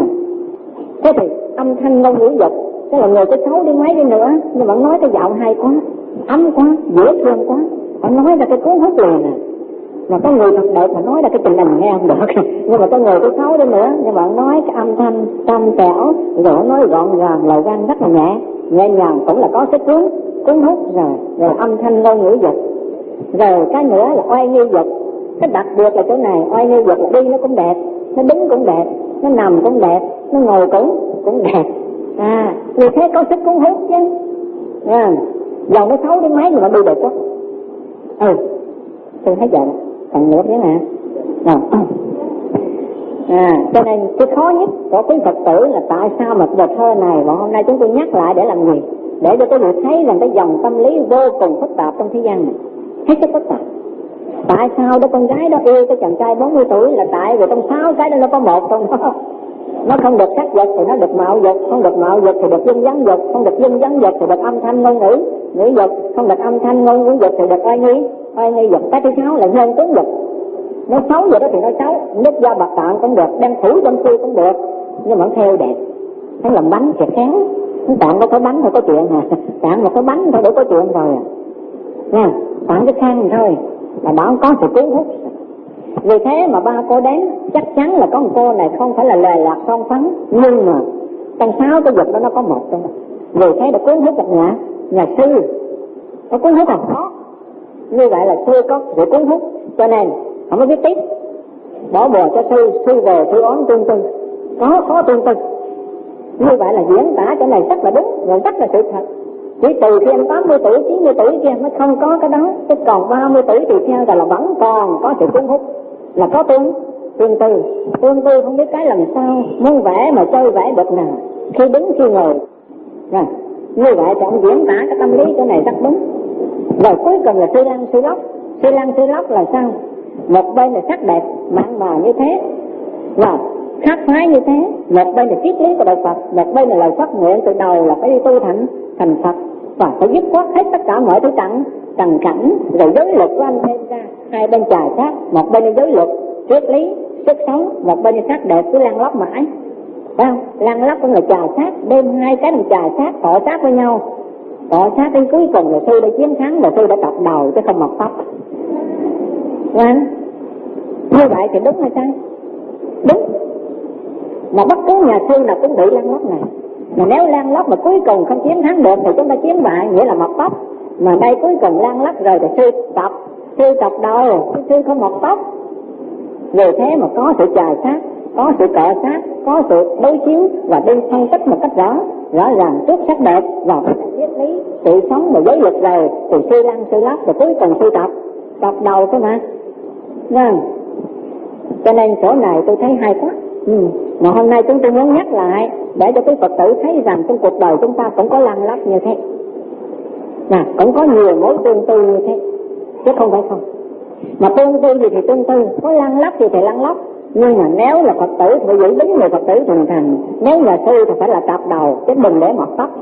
Speaker 1: Thế thì âm thanh ngôn ngữ vật, tức là người cái xấu đi mấy đi nữa, nhưng vẫn nói cái giọng hay quá, ấm quá, dễ thương quá, họ nói ra cái cuốn hút liền à. Mà có người thật đẹp mà nói ra cái tình hình nghe không được. Nhưng mà có người cái xấu đi nữa, nhưng mà nói cái âm thanh trong trẻo, rồi nói gọn gàng, lời văn rất là nhẹ nhẹ nhàng, cũng là có sức cuốn cuốn hút rồi. Rồi âm thanh ngôn ngữ dục, rồi cái nữa là oai nghi dục. Cái đặc biệt là chỗ này, oai nghi dục là đi nó cũng đẹp, nó đứng cũng đẹp, nó nằm cũng đẹp, nó ngồi cũng cũng đẹp. À, vì thế có sức cuốn hút chứ. À, dầu nó xấu đến mấy nhưng mà đi đẹp quá. Ừ, tôi thấy vậy. Còn nữa thế nè. À, à, cho nên cái khó nhất của quý Phật tử là tại sao mà bài thơ này và hôm nay chúng tôi nhắc lại để làm gì? Để cho quý vị thấy rằng cái dòng tâm lý vô cùng phức tạp trong thế gian này, hết sức phức tạp. Tại sao đứa con gái đó yêu cái chàng trai bốn mươi tuổi là tại vì trong sáu cái đó nó có một trong đó. Nó không được sắc dục thì nó được mạo dục, không được mạo dục thì được dân dáng dục, không được dân dáng dục thì được âm thanh ngôn ngữ ngữ dục, không được âm thanh ngôn ngữ dục thì được oai nghi oai nghi dục. Cái thứ sáu là nhân tướng dục. Nó xấu vậy đó thì nó xấu, nứt da bạc tạng cũng được, đem thủ trong cư cũng được, nhưng mà theo đẹp. Nó làm bánh thiệt khéo, nó tặng có cái bánh thôi có chuyện à, tặng một cái bánh thôi để có chuyện rồi à. Nha, tặng cái khăn thôi là bảo có sự cuốn hút. Vì thế mà ba cô đến chắc chắn là có một cô này không phải là lề lạc son phấn, nhưng mà trong sáu cái dục đó nó có một trong đó. Vì thế đã cuốn hút được nhà nhà sư, nó cuốn hút là khó. Như vậy là sư có sự cuốn hút, cho nên không có biết tiếp, bỏ bùa cho sư, sư về sư ón tương tư, có khó tương tư. Như vậy là diễn tả cái này rất là đúng, và rất là sự thật. Chỉ từ khi em tám mươi tuổi, chín mươi tuổi kia mới không có cái đó, chứ còn ba mươi tuổi thì theo là vẫn còn có sự cuốn hút, là có tương tương tư. Tương tư không biết cái làm sao, muốn vẽ mà chơi vẽ được nào, khi đứng khi ngồi. Rồi, như vậy thì ông diễn tả cái tâm lý cái này rất đúng. Rồi cuối cùng là sư lăng sư lóc. Sư lăng sư lóc là sao? Một bên là sắc đẹp mặn mà như thế, và khắc khoái như thế. Một bên là triết lý của đạo Phật, một bên là lời phát nguyện từ đầu là phải đi tu thành thành Phật, và phải dứt khoát hết tất cả mọi thứ trần trần cảnh. Rồi giới luật của anh thêm ra, hai bên chài sát, một bên là giới luật triết lý sức sống, một bên là sắc đẹp cứ lăn lóc mãi. Phải không? Lăn lóc cũng là chài sát, đêm hai cái mình chài sát cọ sát với nhau, cọ sát đến cuối cùng là sư đã chiến thắng, và sư đã cọc đầu chứ không mọc tóc. Right? Như vậy thì đúng hay sai? Đúng. Mà bất cứ nhà sư nào cũng bị lăn lóc này. Mà nếu lăn lóc mà cuối cùng không chiến thắng được thì chúng ta chiến bại, nghĩa là mọc tóc. Mà đây cuối cùng lăn lóc rồi thì sư tập, sư tập đầu, sư không mọc tóc. Vì thế mà có sự chài sát, có sự cọ sát, có sự đối chiếu và đi phân tích một cách rõ rõ ràng trước sắc đẹp và triết lý sự sống và giới luật rồi thì sư lăn sư lóc, rồi cuối cùng sư tập tập đầu thôi mà. Vâng. Cho nên chỗ này tôi thấy hay quá. Ừ. Mà hôm nay chúng tôi muốn nhắc lại để cho quý Phật tử thấy rằng trong cuộc đời chúng ta cũng có lăn lóc như thế, nè, cũng có nhiều mối tương tư như thế, chứ không phải không. Mà tương tư gì thì tương tư, có lăn lóc gì thì lăn lóc. Nhưng mà nếu là Phật tử thì phải giữ đúng người Phật tử thuần thành. Nếu nhà sư thì phải là cặp đầu, chứ đừng để mọc tóc.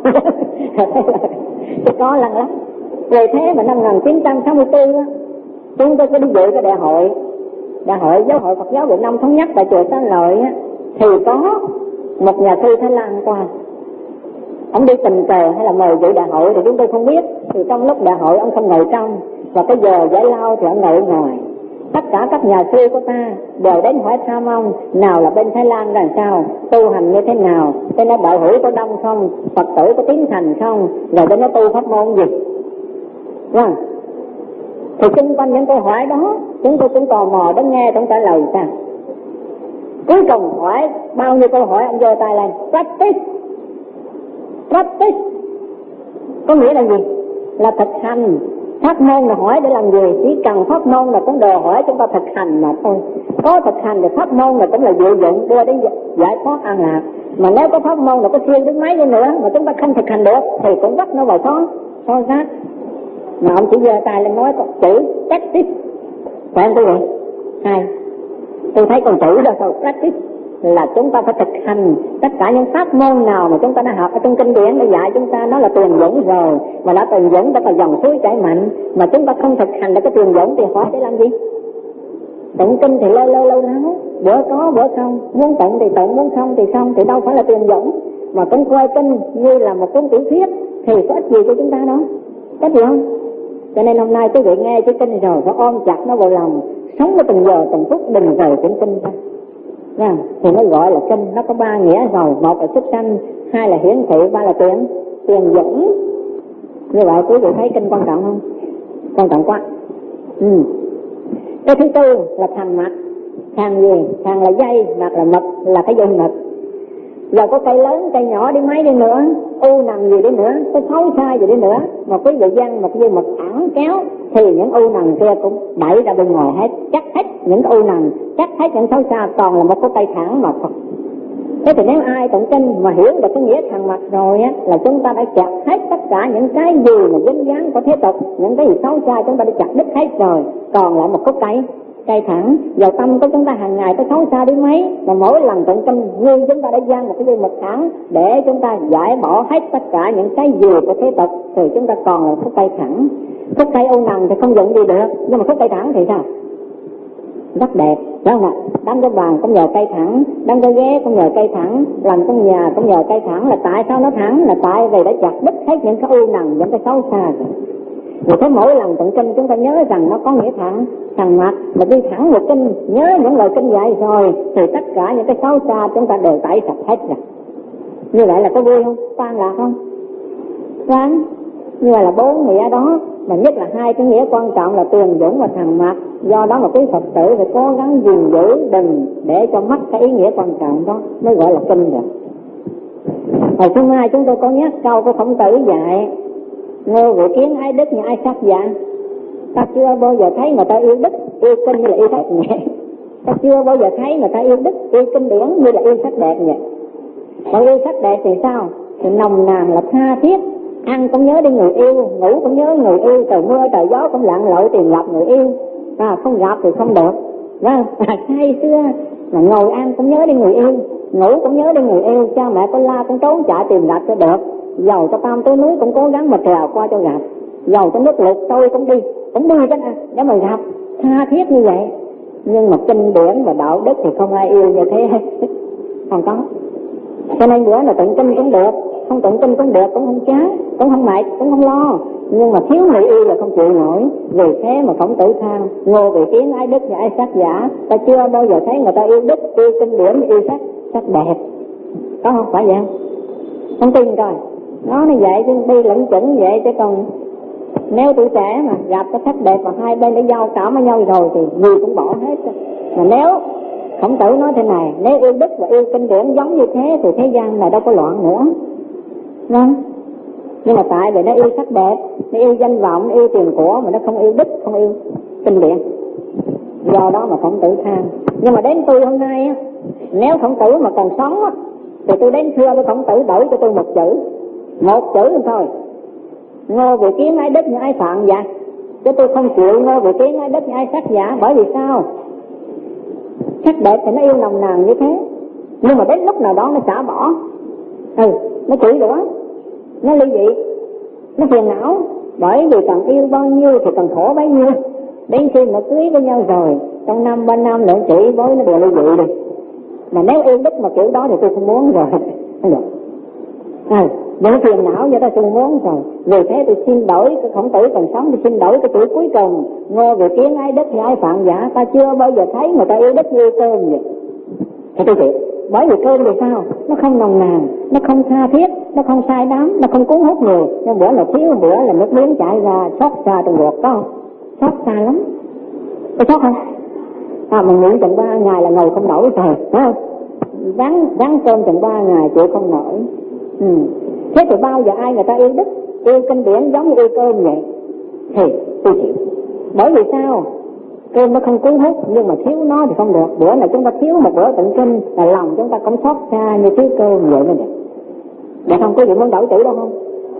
Speaker 1: Chứ có lăn lóc. Vì thế mà năm một nghìn chín trăm sáu mươi tư chúng tôi có đi dự cái đại hội đại hội giáo hội Phật giáo Việt Nam thống nhất tại chùa Xá Lợi á, thì có một nhà sư Thái Lan qua. Ông đi tình cờ hay là mời dự đại hội thì chúng tôi không biết. Thì trong lúc đại hội ông không ngồi trong, và cái giờ giải lao thì ông ngồi ở ngoài. Tất cả các nhà sư của ta đều đến hỏi thăm ông, nào là bên Thái Lan là sao, tu hành như thế nào, bên đó đạo hữu có đông không, Phật tử có tiến thành không, rồi bên đó tu pháp môn gì. Vâng. Thì xung quanh những câu hỏi đó chúng tôi cũng tò mò đến nghe ông trả lời sao. Cuối cùng hỏi bao nhiêu câu hỏi ông giơ tay lên, practice practice có nghĩa là gì? Là thực hành. Pháp môn là hỏi để làm gì? Chỉ cần pháp môn là cũng đồ hỏi chúng ta thực hành mà thôi. Có thực hành thì pháp môn là cũng là diệu dụng đưa đến giải thoát an lạc. Mà nếu có pháp môn là có siêng đến mấy đi nữa mà chúng ta không thực hành được thì cũng bắt nó vào xó xó xác. Mà ông chỉ giơ tay lên nói con chữ practice. Phải không quý vị? Hai. Tôi thấy con chữ đó thôi, practice là chúng ta phải thực hành. Tất cả những pháp môn nào mà chúng ta đã học ở trong kinh điển đã dạy chúng ta nó là tiền dũng rồi, mà đã tiền dũng đó là dòng suối chảy mạnh, mà chúng ta không thực hành được cái tiền dũng thì hỏi để làm gì? Tụng kinh thì lâu lâu lâu láo, bữa có bữa không, muốn tụng thì tụng, muốn không thì không, thì đâu phải là tiền dũng. Mà cũng coi kinh như là một cuốn tiểu thuyết thì có ích gì cho chúng ta đó? Có gì không? Cho nên hôm nay quý vị nghe chữ kinh rồi phải ôm chặt nó vào lòng, sống với từng giờ từng phút đừng rời quyển kinh ra. Nha, thì nó gọi là kinh. Nó có ba nghĩa rồi, một là xuất sanh, hai là hiển thị, ba là tiền tiền dẫn. Như vậy quý vị thấy kinh quan trọng không? Quan trọng quá. Ừ. Cái thứ tư là thằng mật. Thằng gì? Thằng là dây, mật là mật, là cái dây mật. Giờ có cây lớn, cây nhỏ đi mấy đi nữa, u nằng gì đi nữa, cái xấu xa gì đi nữa, mà quý vị văn một dây mật thẳng kéo thì những u nằng kia cũng đẩy ra bên ngoài hết, chắc hết những u nằng, chắc hết những xấu xa, còn là một cái tay thẳng mà thôi. Thế thì nếu ai tụng kinh mà hiểu được cái nghĩa thằng mật rồi á, là chúng ta đã chặt hết tất cả những cái gì mà dính dáng của thế tục, những cái gì xấu xa chúng ta đã chặt đứt hết rồi, còn lại một cái cây cây thẳng. Giờ tâm của chúng ta hàng ngày có xấu xa đến mấy, mà mỗi lần tụng kinh như chúng ta đã giăng một cái dây mật thẳng để chúng ta giải bỏ hết tất cả những cái gì của thế tục, thì chúng ta còn là khúc cây thẳng. Khúc cây u nằng thì không dụng gì được, nhưng mà khúc cây thẳng thì sao? Rất đẹp, phải không ạ? Đâm cái bàn cũng nhờ cây thẳng, đâm cái ghế cũng nhờ cây thẳng, làm trong nhà cũng nhờ cây thẳng. Là tại sao nó thẳng? Là tại vì đã chặt đứt hết những cái u nằng, những cái xấu xa rồi. Vì thế mỗi lần tụng kinh chúng ta nhớ rằng nó có nghĩa thẳng, thằng mật, mà đi thẳng một kinh, nhớ những lời kinh dạy rồi thì tất cả những cái xấu xa chúng ta đều tẩy sạch hết rồi. Như vậy là có vui không? Khoan lạc không? Khoan. Như vậy là bốn nghĩa đó, mà nhất là hai cái nghĩa quan trọng là tiền dũng và thằng mật. Do đó mà quý Phật tử phải cố gắng gìn giữ đừng để cho mất cái ý nghĩa quan trọng đó mới gọi là kinh được. Hồi thứ hai chúng tôi có nhắc câu của Khổng Tử dạy: Ngô vị kiến ái đức như ai sắc dạ. Ta chưa bao giờ thấy người ta yêu đức, yêu kinh như là yêu sắc nhẹ. Ta chưa bao giờ thấy người ta yêu đức, yêu kinh điển như là yêu sắc đẹp nhẹ. Còn yêu sắc đẹp thì sao? Thì nồng nàn là tha thiết, ăn cũng nhớ đến người yêu, ngủ cũng nhớ người yêu, trời mưa trời gió cũng lặn lội tìm gặp người yêu. À, không gặp thì không được. Vâng, à, say xưa mà ngồi ăn cũng nhớ đến người yêu, ngủ cũng nhớ đến người yêu, cha mẹ có la cũng trốn chạy tìm gặp cho được. Dầu cho tam tới núi cũng cố gắng mà trèo qua cho gặp, dầu cho nước lụt tôi cũng đi, cũng đi chứ à, để mà gặp, tha thiết như vậy. Nhưng mà kinh điển và đạo đức thì không ai yêu như thế hết, không có. Cho nên bữa là tụng kinh cũng được, không tụng kinh cũng được, cũng không chán, cũng không mệt, cũng không lo. Nhưng mà thiếu người yêu là không chịu nổi. Vì thế mà Khổng Tử than: Ngô vị kiến ái đức như ai sắc giả. Ta chưa bao giờ thấy người ta yêu đức, yêu kinh điển, yêu sắc sắc đẹp. Có không? Phải vậy không? Không tin coi. Nó nó vậy chứ đi lẫn chững vậy chứ còn nếu tuổi trẻ mà gặp cái sắc đẹp mà hai bên đã giao cảm với nhau rồi thì người cũng bỏ hết. Mà nếu Khổng Tử nói thế này: nếu yêu đức và yêu kinh điển giống như thế thì thế gian này đâu có loạn nữa. Vâng. Nhưng mà tại vì nó yêu sắc đẹp, nó yêu danh vọng, nó yêu tiền của, mà nó không yêu đức, không yêu kinh điển. Do đó mà Khổng Tử than. Nhưng mà đến tôi hôm nay á, nếu Khổng Tử mà còn sống á, thì tôi đến thưa với Khổng Tử đổi cho tôi một chữ, một chữ thôi: Ngô vị kiến ái đức như ai phạm vậy. Chứ tôi không chịu ngô vị kiến ái đức như ai sắc giả. Bởi vì sao? Sắc đẹp thì nó yêu nồng nàn như thế, nhưng mà đến lúc nào đó nó xả bỏ. Ừ, nó chửi đuổi, nó ly dị, nó phiền não. Bởi vì cần yêu bao nhiêu thì cần khổ bấy nhiêu. Đến khi mà cưới với nhau rồi, trong năm ba năm lượng chỉ với nó đều ly dị đi. Mà nếu yêu đức mà kiểu đó thì tôi không muốn rồi. Không được. À, những phiền não do ta không muốn rồi. Vì thế tôi xin đổi cái Khổng Tử còn sống, tôi xin đổi cái chữ cuối cùng: Ngô vị kiến ái đức như ai phạm giả. Ta chưa bao giờ thấy người ta yêu đức như yêu cơm vậy. Thì tôi chịu. Bởi vì cơm thì sao? Nó không nồng nàn, nó không tha thiết, nó không say đắm, nó không cuốn hút người. Nhưng bữa là thiếu, bữa là nước miếng chảy ra, xót xa trong ruột, có không? Xót xa lắm. Có xót không? À, mà nghĩ chừng ba ngày là ngồi không nổi rồi, phải không? Vắng, vắng cơm chừng ba ngày chịu không nổi. Ừ. Thế thì bao giờ ai người ta yêu đức, yêu kinh điển giống như yêu cơm vậy thì tôi chịu. Bởi vì sao? Cơm nó không cuốn hút, nhưng mà thiếu nó thì không được. Bữa này chúng ta thiếu một bữa tụng kinh là lòng chúng ta cũng xót xa như thiếu cơm vậy đó. Vậy không có gì muốn đổi chữ đâu không?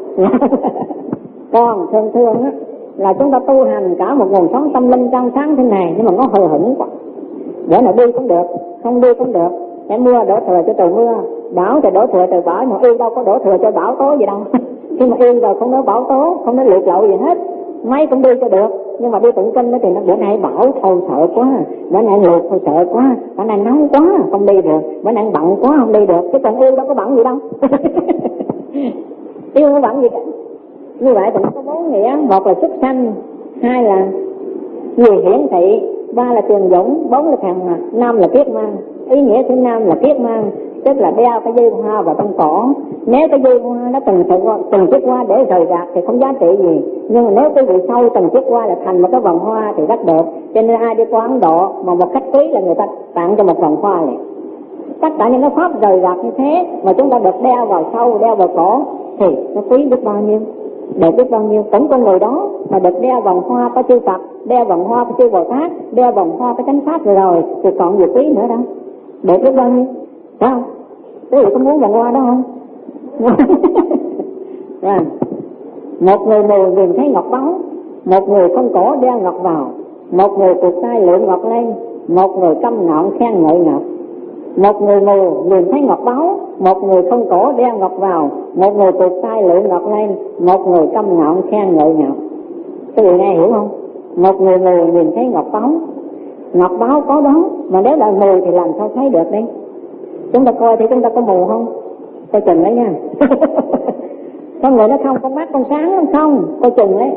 Speaker 1: Còn thường thường á là chúng ta tu hành cả một nguồn sống tâm linh trong sáng thế này, nhưng mà nó hờ hững quá. Bữa nào đi cũng được, không đi cũng được. Để mưa đổ thừa cho trời mưa, bão thì đổ thừa trời bão, mà yêu đâu có đổ thừa cho bão tố gì đâu. Khi mà yêu rồi không nói bão tố, không nói liệt lộ gì hết, mấy cũng đi cho được. Nhưng mà đi tụng kinh thì nó bữa nay bão thôi sợ quá, bữa nay liệt thôi sợ quá, bữa nay nóng quá không đi được, bữa nay bận quá không đi được. Chứ còn yêu đâu có bận gì đâu. Yêu không bận gì cả. Như vậy thì nó có bốn nghĩa: một là xuất sanh, hai là gì hiển thị, ba là tiền dũng, bốn là thằng mặt, năm là kiết mang. Ý nghĩa thứ năm là kiết mang, tức là đeo cái dây hoa vào trong cổ. Nếu cái dây hoa nó từng từng chiếc hoa để rời rạc thì không giá trị gì, nhưng mà nếu cái vị sâu từng chiếc hoa là thành một cái vòng hoa thì rất đẹp. Cho nên ai đi qua Ấn Độ mà một khách quý là người ta tặng cho một vòng hoa này. Tất cả những cái pháp rời rạc như thế mà chúng ta được đeo vào sâu, đeo vào cổ thì nó quý biết bao nhiêu, đẹp biết bao nhiêu. Cũng con người đó mà được đeo vòng hoa có chư Phật, đeo vòng hoa có chư Bồ Tát, đeo vòng hoa có chánh pháp rồi rồi thì còn gì quý nữa đâu, đẹp biết bao nhiêu, phải không? Quý vị có muốn vòng hoa đó không? Rồi. Một người mù nhìn thấy ngọc báu, một người không cổ đeo ngọc vào, một người cụt tay lượn ngọc lên, một người câm ngọn khen ngợi ngọc. Một người mù nhìn thấy ngọc báu, một người không cổ đeo ngọc vào, một người cụt tay lượn ngọc lên, một người câm ngọn khen ngợi ngọc. Các vị nghe hiểu không? Một người mù nhìn thấy ngọc báu, ngọc báu có đó, mà nếu là mù thì làm sao thấy được đấy? Chúng ta coi thì chúng ta có mù không? Coi chừng đấy nha. Con người nó không, con mắt con sáng lắm không? Coi chừng đấy.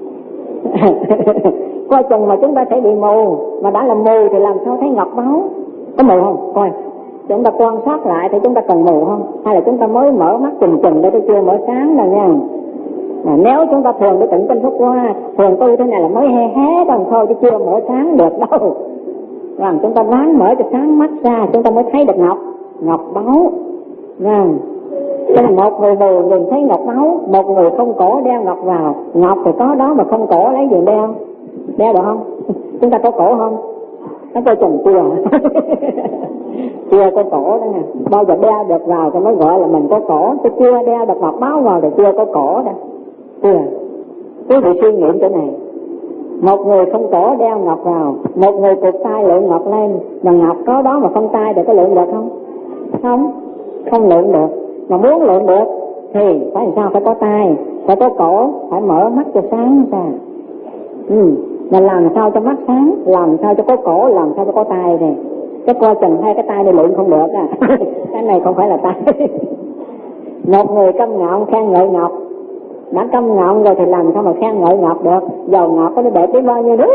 Speaker 1: Coi chừng mà chúng ta sẽ bị mù, mà đã là mù thì làm sao thấy ngọc báu? Có mù không? Coi. Chúng ta quan sát lại thì chúng ta còn mù không? Hay là chúng ta mới mở mắt chừng chừng để tôi chưa mở sáng rồi nha. Mà nếu chúng ta thường cái tịnh kinh Phúc Hoa, thường tu thế này là mới hé hé còn thôi chứ chưa mở sáng được đâu. Làm chúng ta ráng mở cho sáng mắt ra, chúng ta mới thấy được ngọc, ngọc báu. Vâng. Cho nên một người mù nhìn thấy ngọc báu, một người không cổ đeo ngọc vào. Ngọc thì có đó mà không cổ lấy gì đeo? Đeo được không? Chúng ta có cổ không? Nó coi chừng chưa? Chưa có cổ đó nè. Bao giờ đeo được vào thì mới gọi là mình có cổ. Chứ chưa đeo được ngọc báu vào thì chưa có cổ đâu. Chưa? Quý vị suy nghiệm chỗ này. Một người không cổ đeo ngọc vào, một người cụt tay lượn ngọc lên, mà ngọc có đó mà không tay thì có lượn được không? Không, không lượn được. Mà muốn lượn được thì phải làm sao? Phải có tay, phải có cổ, phải mở mắt cho sáng ra. Ừ. Mà làm sao cho mắt sáng, làm sao cho có cổ, làm sao cho có tay này. Cái coi chừng hai cái tay này lượn không được à. Cái này không phải là tay. Một người câm ngọn khen ngợi ngọc, đã câm ngọn rồi thì làm sao mà khen ngợi ngọc được? Dầu ngọc có nó đẹp đến bao nhiêu đứa.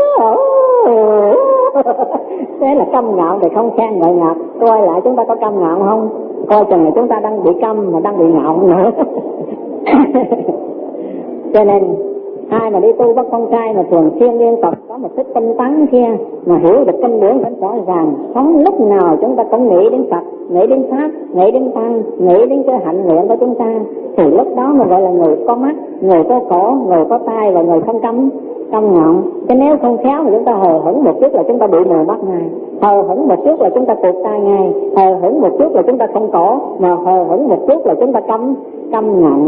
Speaker 1: Thế là câm ngọn thì không khen ngợi ngọc. Coi lại chúng ta có câm ngọn không? Coi chừng là chúng ta đang bị câm mà đang bị ngọn nữa. Cho nên ai mà đi tu bắt con trai mà thường xuyên liên tục có một sức tinh tấn kia mà hiểu được kinh điển rất rõ ràng, sống lúc nào chúng ta cũng nghĩ đến Phật, nghĩ đến Pháp, nghĩ đến Tăng, nghĩ đến cái hạnh nguyện của chúng ta, thì lúc đó mà gọi là người có mắt, người có cổ, người có tai và người không câm câm ngọn. Chứ nếu không khéo mà chúng ta hờ hững một chút là chúng ta bị mù mắt ngay, hờ hững một chút là chúng ta cụt tai ngay, hờ hững một chút là chúng ta không cổ, mà hờ hững một chút là chúng ta câm câm ngọn.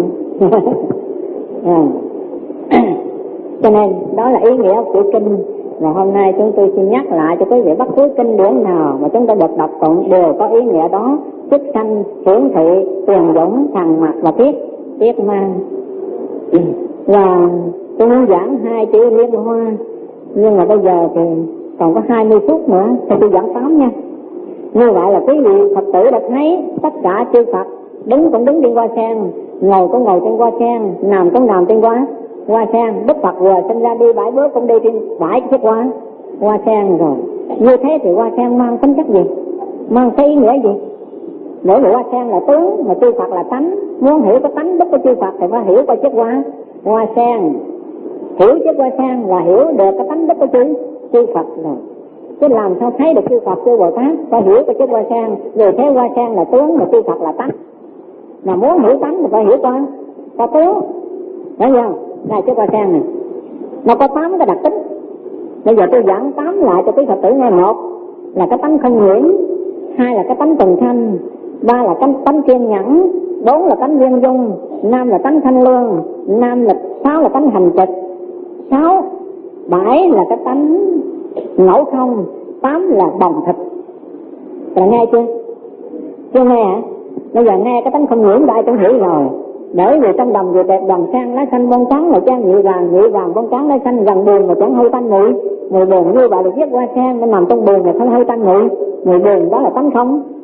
Speaker 1: Cho nên đó là ý nghĩa của kinh. Và hôm nay chúng tôi xin nhắc lại cho quý vị, bất cứ kinh điển nào mà chúng ta được đọc tụng đều có ý nghĩa đó: xuất sanh, hiển thị, tiền dũng, thần mặt và tiết tiết mang. Và tôi muốn giảng hai chữ liên hoa, nhưng mà bây giờ thì còn có hai mươi phút nữa thì tôi giảng tám nha. Như vậy là quý vị Phật tử đã thấy tất cả chư Phật đứng cũng đứng trên hoa sen, ngồi cũng ngồi trên hoa sen, nằm cũng nằm trên hoa hoa sen. Đức Phật vừa sinh ra đi bãi bước cũng đi trên bãi chiếc hoa hoa sen rồi. Như thế thì hoa sen mang tính chất gì? Mang cái ý nghĩa gì? Mỗi người hoa sen là tướng mà chư Phật là tánh. Muốn hiểu cái tánh đức của chư Phật thì phải hiểu qua chiếc hoa hoa sen. Hiểu chiếc hoa sen là hiểu được cái tánh đức của chư chư Phật rồi. Chứ làm sao thấy được chư Phật chư Bồ Tát? Phải hiểu cái chiếc hoa sen. Vì thế hoa sen là tướng mà chư Phật là tánh. Mà muốn hiểu tánh thì phải hiểu qua qua tướng. Thấy không? Đây chiếc hoa sen này nó có tám cái đặc tính. Bây giờ tôi giảng tám lại cho quý Phật tử nghe. Một là cái tánh không nhiễm, hai là cái tánh tuần thanh, ba là cái tánh kiên nhẫn, bốn là tánh viên dung, năm là tánh thanh lương, năm là sáu là tánh hành trịch, sáu bảy là cái tánh ngẫu không, tám là bồng thịt. Là nghe chưa? Chưa nghe hả? Bây giờ nghe cái tánh không nhiễm ai cũng hiểu rồi. Bởi vì trong đồng vừa đẹp đồng sang lá xanh bông trắng, mà trang nhị vàng nhị vàng bông trắng lá xanh, gần buồn mà chẳng hơi tanh mùi. Người buồn như vậy được viết hoa sen, nên nằm trong buồn mà không hơi tanh mùi. Người buồn đó là tánh không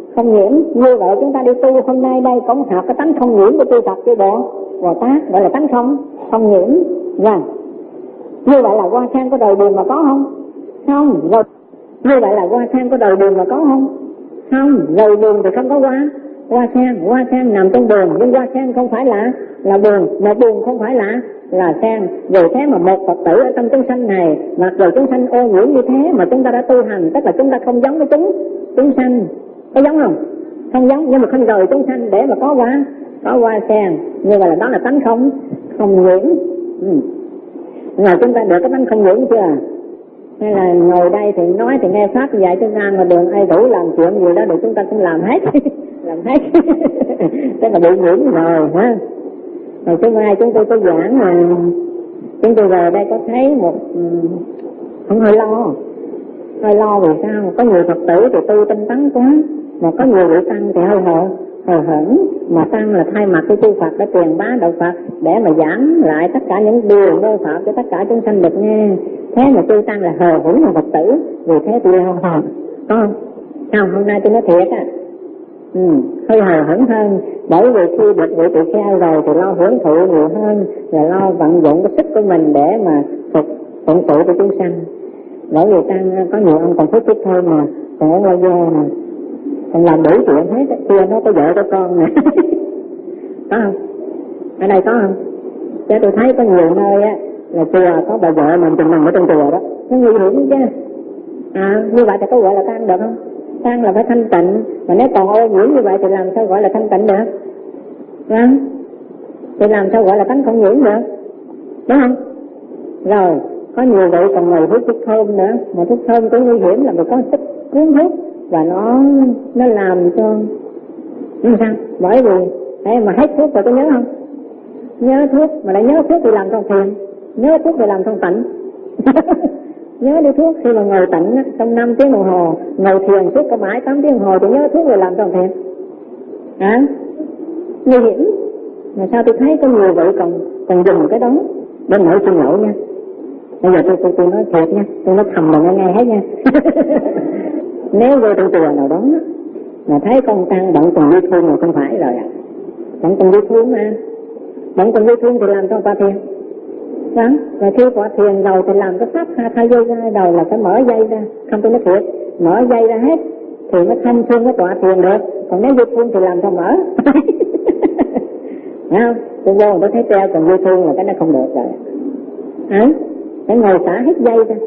Speaker 1: không nhiễm. Như vậy chúng ta đi tu hôm nay đây cũng học cái tánh không nhiễm của chư Phật chư Bồ Bồ Tát, gọi là tánh không không nhiễm. Vâng, như vậy là hoa sen có đời đường mà có không? Không. Rồi như vậy là hoa sen có đời đường mà có không? Không. Đời đường thì không có hoa hoa sen. Hoa sen nằm trong đường, nhưng hoa sen không phải là là đường, mà đường không phải là là sen. Vì thế mà một Phật tử ở trong chúng sanh này, mặc dù chúng sanh ô nhiễm như thế mà chúng ta đã tu hành, tức là chúng ta không giống với chúng chúng sanh. Có giống không? Không giống, nhưng mà không rời chúng sanh để mà có hoa có hoa sen. Như vậy là đó là tánh không không nhiễm. Ừ. Rồi chúng ta được cái tánh không nhiễm chưa? Hay là ngồi đây thì nói thì nghe pháp dạy cho ra mà đường ai đủ làm chuyện gì đó để chúng ta cũng làm hết làm hết thế mà bị nhiễm rồi ha. Rồi thứ hai chúng tôi có giảng mà chúng tôi về đây có thấy một không hơi lo hơi lo vì sao có nhiều Phật tử thì tu tinh tấn quá, mà có nhiều vị tăng thì hơi hờ hờ hững, mà tăng là thay mặt cái chư Phật để truyền bá đạo Phật để mà giảng lại tất cả những điều mô phạm cho tất cả chúng sanh được nghe. Thế mà chư tăng là hờ hững là Phật tử, vì thế tôi lo hờ có không? Không, hôm nay tôi nói thiệt á, ừ, hơi hờ hững hơn, bởi vì khi được vị tỳ kheo rồi thì lo hưởng thụ nhiều hơn, và lo vận dụng cái sức của mình để mà phục phụng sự cho chúng sanh. Bởi vì tăng có nhiều ông còn phước tiếp thôi mà, còn ông lo do mà còn làm đủ chuyện hết, kia nó có vợ có con nè có không? Ở đây có không? Chứ tôi thấy có nhiều nơi á là chùa có bà vợ mình chừng nằm ở trong chùa đó, nó nguy hiểm chứ. À, như vậy thì có gọi là tăng được không? Tăng là phải thanh tịnh, mà nếu còn ô nhiễm như vậy thì làm sao gọi là thanh tịnh được? Đúng. Thì làm sao gọi là tánh không nhiễm được? Đúng không? Rồi, có nhiều vị còn ngồi hút thuốc thơm nữa, mà thuốc thơm cũng nguy hiểm là vì có sức cuốn hút và nó nó làm cho như sao? Bởi vì đấy, mà hết thuốc rồi có nhớ không? Nhớ thuốc, mà lại nhớ thuốc thì làm trong thiền, nhớ thuốc thì làm trong tịnh nhớ đi thuốc khi mà ngồi tịnh trong năm tiếng đồng hồ, ngồi thiền suốt cả bảy tám tiếng đồng hồ thì nhớ thuốc rồi làm trong thiền à? Nguy hiểm. Mà sao tôi thấy có nhiều vị còn còn dùng cái đó bên nội xin lỗi nha. Bây giờ tôi tôi, tôi nói thiệt nha, tôi nói thầm là nghe nghe hết nha nếu vô trong chùa nào đó mà thấy con tăng bận còn đi thương là không phải rồi ạ. À. Bận còn đi thương mà, bận còn đi thương thì làm cho qua thiền đó. Và khi qua thiền đầu thì làm cái pháp tha tha dây ra, đầu là phải mở dây ra, không tôi nói thiệt, mở dây ra hết thì nó thanh thương nó tọa thiền được. Còn nếu vô thương thì làm sao mở thấy không? Tôi vô tôi thấy treo còn vô thương là cái nó không được rồi à? Phải ngồi xả hết dây ra.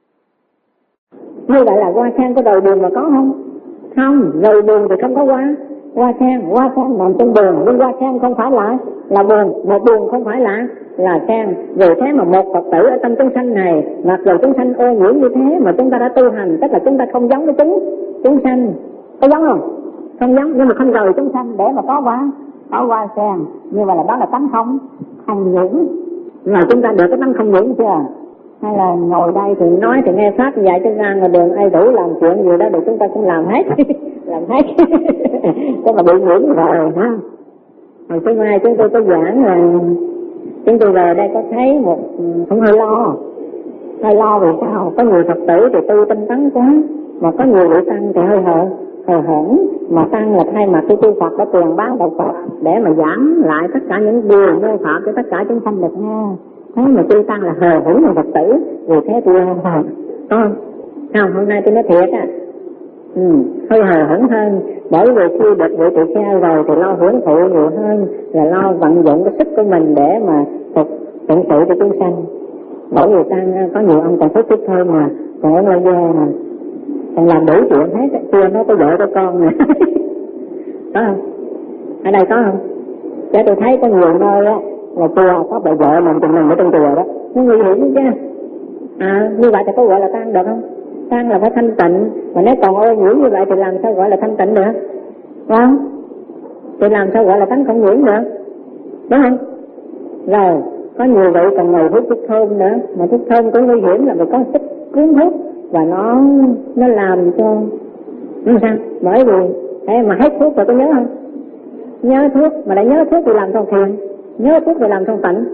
Speaker 1: Như vậy là hoa sen có đời đường mà có không? Không, đời đường thì không có hoa hoa sen. Hoa sen nằm trên đường, nhưng hoa sen không phải là là đường, một đường không phải là là sen. Vì thế mà một Phật tử ở trong chúng sanh này, mặc dù chúng sanh ô nhiễm như thế mà chúng ta đã tu hành, tức là chúng ta không giống với chúng chúng sanh. Có giống không? Không giống, nhưng mà không rời chúng sanh để mà có hoa có hoa sen. Như vậy là đó là tánh không không nhiễm. Mà chúng ta được cái tánh không nhiễm chưa? Hay là ngồi đây thì nói thì nghe pháp dạy cho ra ngoài đường ai đủ làm chuyện gì đó để chúng ta cũng làm hết làm hết thế mà bị nhiễm rồi ha. Hồi thứ mai chúng tôi có giảng là chúng tôi về đây có thấy một không hơi lo hơi lo vì sao có nhiều Phật tử thì tu tinh tấn quá, mà có nhiều vị tăng thì hơi hờ hờ hững, mà tăng là thay mặt cái chư Phật đã truyền bá đạo Phật để mà giảng lại tất cả những điều mô phạm cho tất cả chúng sanh được nghe. Thế mà chư tăng là hờ hững là Phật tử, vì thế tôi lo hờ có không? Không, hôm nay tôi nói thiệt á, ừ, hơi hờ hững hơn, bởi vì khi được vị tỳ kheo rồi thì lo hưởng thụ nhiều hơn, là lo vận dụng cái sức của mình để mà phục phụng sự cho chúng sanh. Bởi vì tăng có nhiều ông còn phước tiếp thôi mà, còn ông lo do mà còn làm đủ chuyện hết, chưa nó có vợ có con nè có không? Ở đây có không? Để tôi thấy có nhiều nơi á là chùa có bà vợ mình chừng nằm ở trong chùa đó, nó nguy hiểm chứ. À, như vậy thì có gọi là tăng được không? Tăng là phải thanh tịnh, mà nếu còn ô nhiễm như vậy thì làm sao gọi là thanh tịnh được? Đúng không? Thì làm sao gọi là tánh không nhiễm được? Đúng không? Rồi, có nhiều vị còn ngồi hút thuốc thơm nữa, mà thuốc thơm cũng nguy hiểm là vì có sức cuốn hút và nó nó làm cho nó sao? Bởi vì thế mà hết thuốc rồi có nhớ không? Nhớ thuốc, mà lại nhớ thuốc thì làm trong thiền, nhớ thuốc thì làm trong tịnh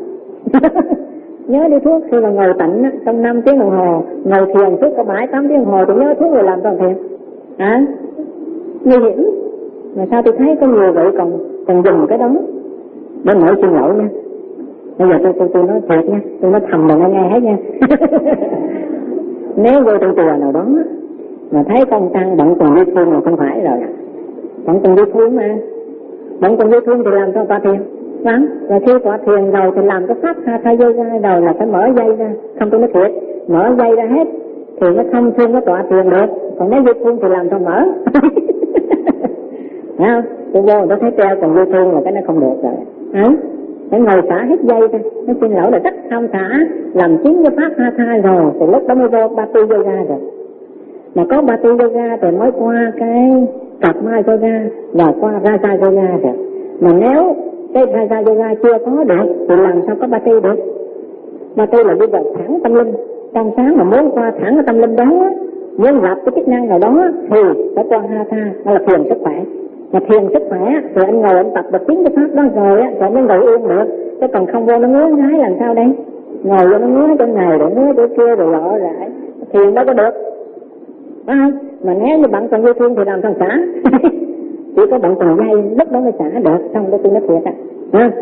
Speaker 1: nhớ đi thuốc khi mà ngồi tịnh trong năm tiếng đồng hồ, ngồi thiền suốt cả bảy tám tiếng đồng hồ thì nhớ thuốc rồi làm trong thiền à? nguy hiểm. Mà sao tôi thấy có nhiều vị còn còn dùng cái đó để mở xin lỗi nha. Bây giờ tôi tôi tôi nói thiệt nha, tôi nói thầm mà nghe nghe hết nha. Nếu vô trong chùa nào đó mà thấy con tăng bận quần đi thương là không phải rồi. Bận quần đi thương mà, bận quần đi thương thì làm sao tọa thiền? Vâng, và khi tọa thiền rồi thì làm cái pháp hatha yoga rồi là phải mở dây ra, không tôi nói thiệt, mở dây ra hết thì nó không thương nó tọa thiền được. Còn nếu đi thương thì làm sao mở? Thấy không? Tôi vô tôi thấy treo còn đi thương là cái nó không được rồi. Ừ? Phải ngồi xả hết dây ra, nó xin lỗi là rất thong thả, làm chính cái pháp hatha rồi thì lúc đó mới vô bhakti yoga được. Mà có bhakti yoga thì mới qua cái karma yoga và qua raja yoga được. Mà nếu cái raja yoga chưa có được thì làm sao có bhakti được? Bhakti là đi vào thẳng tâm linh. Trong sáng mà muốn qua thẳng cái tâm linh đó, muốn gặp cái chức năng nào đó thì phải qua hatha, đó là thiền sức khỏe. Mà thiền sức khỏe thì anh ngồi anh tập được chính cái pháp đó rồi á, rồi mới ngồi yên được. Chứ còn không vô nó ngứa ngái làm sao đây? Ngồi vô nó ngứa trên này rồi ngứa chỗ kia rồi lọ lại, thiền đâu có được. Phải không? Mà nếu như bạn còn yêu thương thì làm sao xả? Chỉ có bạn còn dây lúc đó mới xả được, xong đó tôi nói thiệt á.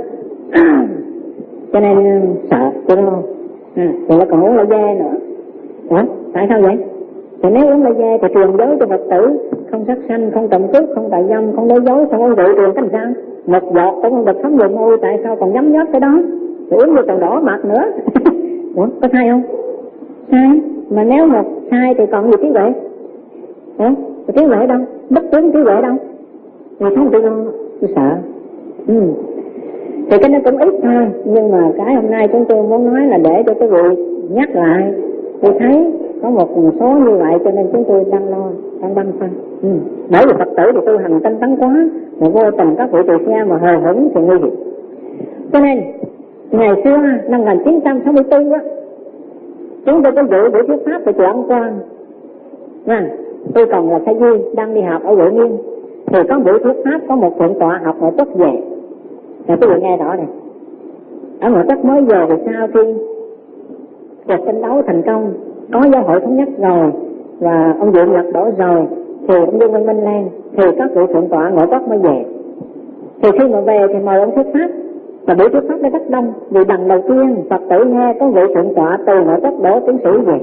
Speaker 1: Cho nên sợ tôi đâu. À, thì nó còn uống la dê nữa. Ủa? Tại sao vậy? Thì nếu uống la dê thì truyền giới cho Phật tử, không sát sanh, không trộm cướp, không tà dâm, không nói dối, không uống rượu, truyền cách sao? Một giọt cũng không được thấm vào môi, tại sao còn nhấm nhớt cái đó? Rồi uống vô còn đỏ mặt nữa. Ủa? Có sai không? Sai. Mà nếu một sai thì còn gì trí huệ? Ủa? Trí huệ đâu? Bất tướng trí huệ đâu? Thì không tôi tôi sợ. Ừ. Thì cái nó cũng ít thôi, nhưng mà cái hôm nay chúng tôi muốn nói là để cho cái vị nhắc lại. Tôi thấy có một số như vậy cho nên chúng tôi đang lo, đang băn khoăn. Ừ. Bởi vì Phật tử thì tu hành tinh tấn quá, mà vô tình các vị tỳ kheo mà hờ hững thì nguy hiểm. Cho nên ngày xưa năm một nghìn chín trăm sáu mươi tư á, chúng tôi có dự buổi thuyết pháp về chùa Ân Quan. À, tôi còn là Thái Duy đang đi học ở Huệ Nghiêm, thì có buổi thuyết pháp có một thượng tọa học nội tất về. Rồi tôi vừa nghe rõ này, ở nội tất mới về thì sau khi cuộc tranh đấu thành công, có giáo hội thống nhất rồi và ông Diệu Nhật đổ rồi, thì ông Dương Văn Minh lên, thì các vị thượng tọa nội tất mới về. Thì khi mà về thì mời ông thuyết pháp, và buổi thuyết pháp đó rất đông, vì lần đầu tiên Phật tử nghe có vị thượng tọa từ nội tất đổ tiến sĩ về,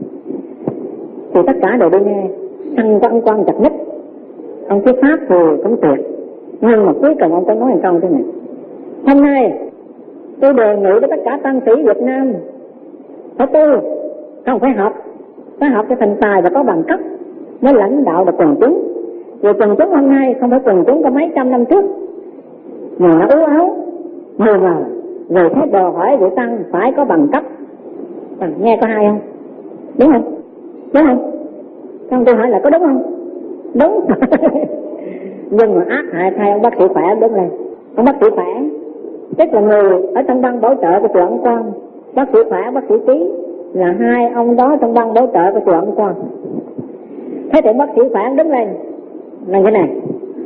Speaker 1: thì tất cả đều đi nghe, săn có ông Quan chặt nhất. Ông thuyết pháp thì cũng tuyệt, nhưng mà cuối cùng ông có nói một câu thế này: hôm nay tôi đề nghị với tất cả tăng sĩ Việt Nam phải tu, không phải học, phải học cho thành tài và có bằng cấp mới lãnh đạo được quần chúng. Vì quần chúng hôm nay không phải quần chúng có mấy trăm năm trước, mà nó ú áo, mờ mờ, rồi thế đòi hỏi vị tăng phải có bằng cấp. À, nghe có hay không? Đúng không? Đúng không? Không, tôi hỏi là có đúng không? Đúng. Nhưng mà ác hại thay ông bác sĩ khỏe đứng lên. Ông bác sĩ khỏe tức là người ở trong ban bảo trợ của chùa Ân Quan. Bác sĩ khỏe, bác sĩ Trí là hai ông đó trong ban bảo trợ của chùa Ân Quan. Thế thì bác sĩ khỏe đứng lên là thế này: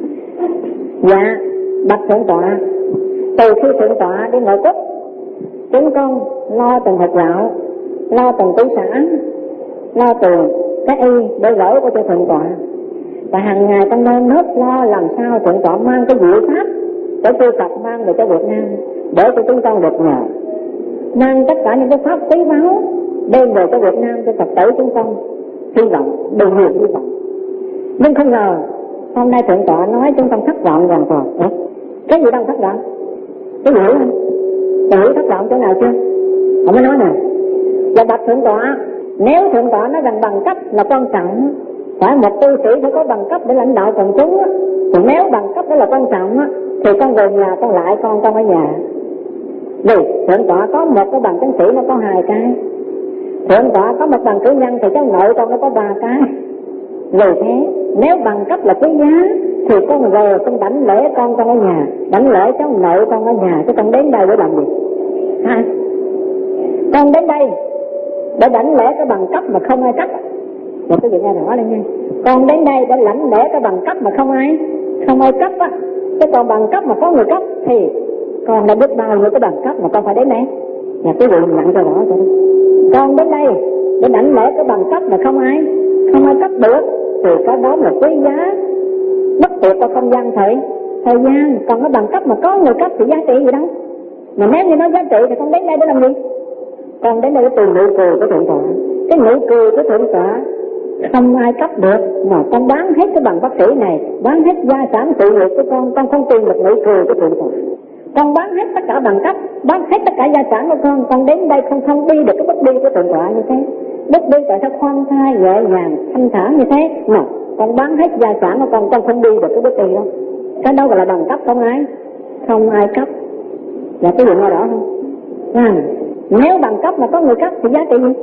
Speaker 1: dạ bạch thượng tọa, từ khi thượng tọa đi ngồi cúc, chúng con lo từng hộp gạo, lo từng củ sả, lo từng cái y để gửi của cho thượng tọa. Và hàng ngày con nên nốt lo làm sao thượng tọa mang cái diệu pháp để tu tập mang về cho Việt Nam, để cho chúng con được nhờ, mang tất cả những cái pháp quý báu đem về cho Việt Nam, cho Phật tử chúng con hy vọng, đủ nhiều hy vọng. Nhưng không ngờ hôm nay thượng tọa nói chúng con thất vọng hoàn toàn. Ủa? Cái gì đâu thất vọng? Cái gì hiểu không? Tự thất vọng chỗ nào chưa? Ông mới nói nè, là bạch thượng tọa, nếu thượng tọa nói rằng bằng cấp là quan trọng, phải một tu sĩ phải có bằng cấp để lãnh đạo quần chúng á, thì nếu bằng cấp đó là quan trọng á, thì con về nhà con lại con con ở nhà. Vì thượng tọa có một cái bằng tiến sĩ nó có hai cái, thượng tọa có một bằng cử nhân thì cháu nội con nó có ba cái. Vì thế nếu bằng cấp là quý giá thì con về con đảnh lễ con con ở nhà, đảnh lễ cháu nội con ở nhà, chứ con đến đây để làm gì? Ha? Con đến đây để đảnh lễ cái bằng cấp mà không ai cấp. Rồi cái gì nghe rõ lên nha. Con đến đây để lãnh lễ cái bằng cấp mà không ai không ai cấp á. Chứ còn bằng cấp mà có người cấp thì con đã biết bao nhiêu cái bằng cấp mà con phải đến đây. Nhà quý vị nhận cho rõ cho. Con đến đây để đảnh lễ cái bằng cấp mà không ai không ai cấp được thì cái đó là quý giá bất tuyệt qua không gian thời thời gian. Còn cái bằng cấp mà có người cấp thì giá trị gì đâu. Mà nếu như nó giá trị thì con đến đây để làm gì? Con đến đây để tìm nụ cười của Thượng Tọa. Cái nụ cười của Thượng Tọa không ai cấp được, mà con bán hết cái bằng bác sĩ này, bán hết gia sản sự nghiệp của con, con không tìm được nụ cười của Thượng Tọa. Con bán hết tất cả bằng cấp, bán hết tất cả gia sản của con, con đến đây không không đi được cái bước đi của Thượng Tọa như thế. Bước đi tại sao khoan thai nhẹ nhàng thanh thản như thế? Mà con bán hết gia sản của con, con không đi được cái bước đi đâu. Cái đó gọi là bằng cấp không ai, không ai cấp. Là cái gì nghe rõ không? À, nếu bằng cấp mà có người cấp thì giá trị gì?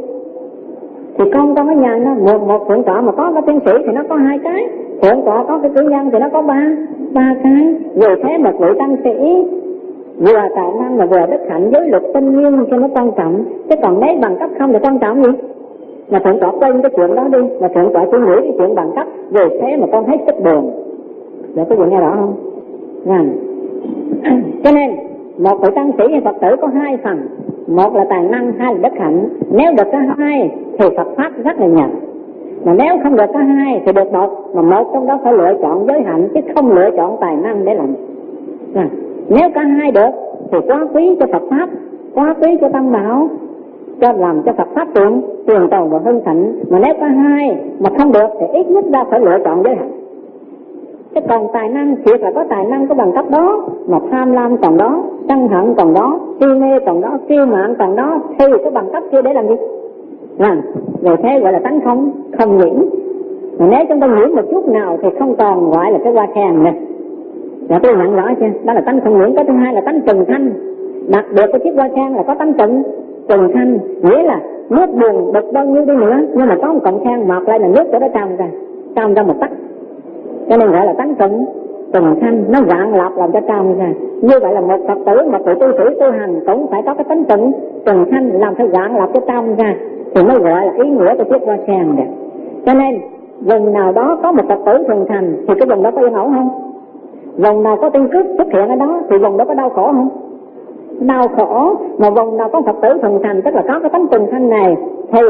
Speaker 1: Thì con con ở nhà nó một một Thượng Tọa mà có cái tiến sĩ thì nó có hai cái, Thượng Tọa có cái cử nhân thì nó có ba ba cái. Vì thế một vị tăng sĩ vừa tài năng mà vừa đức hạnh giới luật tinh nhiên cho nó quan trọng. Chứ còn nếu bằng cấp không thì quan trọng gì? Mà Thượng Tọa quên cái chuyện đó đi, mà Thượng Tọa chỉ nghĩ cái chuyện bằng cấp. Vì thế mà con hết sức buồn. Để có gì nghe rõ không? À. Cho nên một vị tăng sĩ hay Phật tử có hai phần, một là tài năng, hai là đức hạnh. Nếu được cả hai thì Phật pháp rất là nhàn. Mà nếu không được cả hai thì được một, mà một trong đó phải lựa chọn giới hạnh chứ không lựa chọn tài năng để làm. À. Nếu cả hai được thì quá quý cho Phật pháp, quá quý cho tâm đạo, cho làm cho Phật pháp trường trường tồn và hưng thịnh. Mà nếu cả hai mà không được thì ít nhất ra phải lựa chọn giới hạnh. Chứ còn tài năng, thiệt là có tài năng có bằng cấp đó, mà tham lam còn đó, sân hận còn đó, si mê còn đó, kiêu mạn còn đó, thì cái bằng cấp kia để làm gì? À, về thế gọi là tánh không, không nhiễm. Mà nếu chúng ta nhiễm một chút nào thì không còn gọi là cái hoa khen này. Dạ tôi nhận rõ chưa? Đó là tánh không nhiễm. Cái thứ hai là tánh trừng thanh. Đặc biệt cái chiếc hoa khen là có tánh trừng, trừng thanh, nghĩa là nước buồn đực bao nhiêu đi nữa, nhưng mà có một cọng khen mọc lại là nước cho nó tràn ra, tràn ra một tắc. Cho nên gọi là tánh trừng, trừng thanh, nó vạn lọc làm cho tràn ra. Như vậy là một Phật tử, một vị tu sĩ tu hành cũng phải có cái tánh trừng, trừng thanh làm cho vạn lọc cho tràn ra, thì mới gọi là ý nghĩa của chiếc hoa khen được. Cho nên vùng nào đó có một Phật tử thường thành thì cái vùng đó có yên ổn không? Vùng nào có tiên cước xuất hiện ở đó thì vùng đó có đau khổ không? Đau khổ. Mà vùng nào có Phật tử thường thành tức là có cái tánh trừng thanh này thì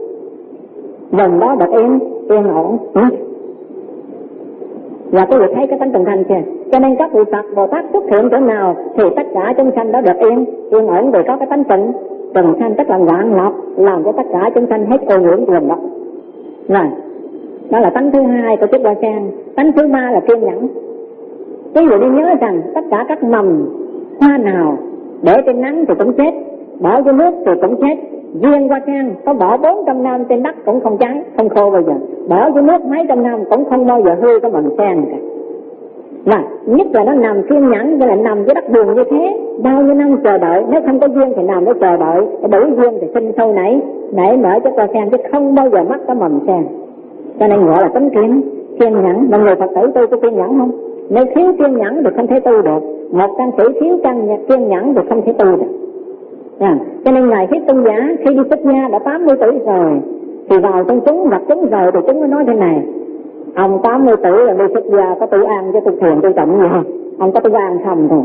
Speaker 1: vùng đó được yên, yên ổn. Ừ? Và quý vị thấy cái tánh trừng thanh chưa? Cho nên các vị Phật Bồ Tát xuất hiện chỗ nào thì tất cả chúng sanh đó được yên, yên ổn vì có cái tánh trừng, trừng thanh tức là vạn lọc làm cho tất cả chúng sanh hết ô nhiễm vùng đó. Rồi, đó là tánh thứ hai của chiếc hoa sen. Tánh thứ ba là kiên nhẫn. Quý vị đi nhớ rằng tất cả các mầm hoa nào để trên nắng thì cũng chết, bỏ vô nước thì cũng chết. Riêng hoa sen có bỏ bốn trăm năm trên đất cũng không cháy, không khô bao giờ. Bỏ vô nước mấy trăm năm cũng không bao giờ hư cái mầm sen cả. Và nhất là nó nằm kiên nhẫn, với lại nằm dưới đất buồn như thế, bao nhiêu năm chờ đợi. Nếu không có duyên thì nằm để chờ đợi, đủ duyên thì sinh sâu nảy, nảy nở cho hoa sen chứ không bao giờ mất cái mầm sen. Cho nên gọi là tánh kiên, kiên nhẫn. Mà người Phật tử tu có kiên nhẫn không? Nếu thiếu kiên nhẫn thì không thể tu được. Một tăng sĩ thiếu kiên nhẫn thì không thể tu được. À, cho nên Ngài Thiết Tôn Giả khi đi xuất gia đã tám mươi tuổi rồi, thì vào trong chúng gặp chúng rồi thì chúng mới nói thế này: ông tám mươi tuổi là đi xuất gia có tu an cho tu thiền tu tịnh gì không? Ông có tu an không thôi.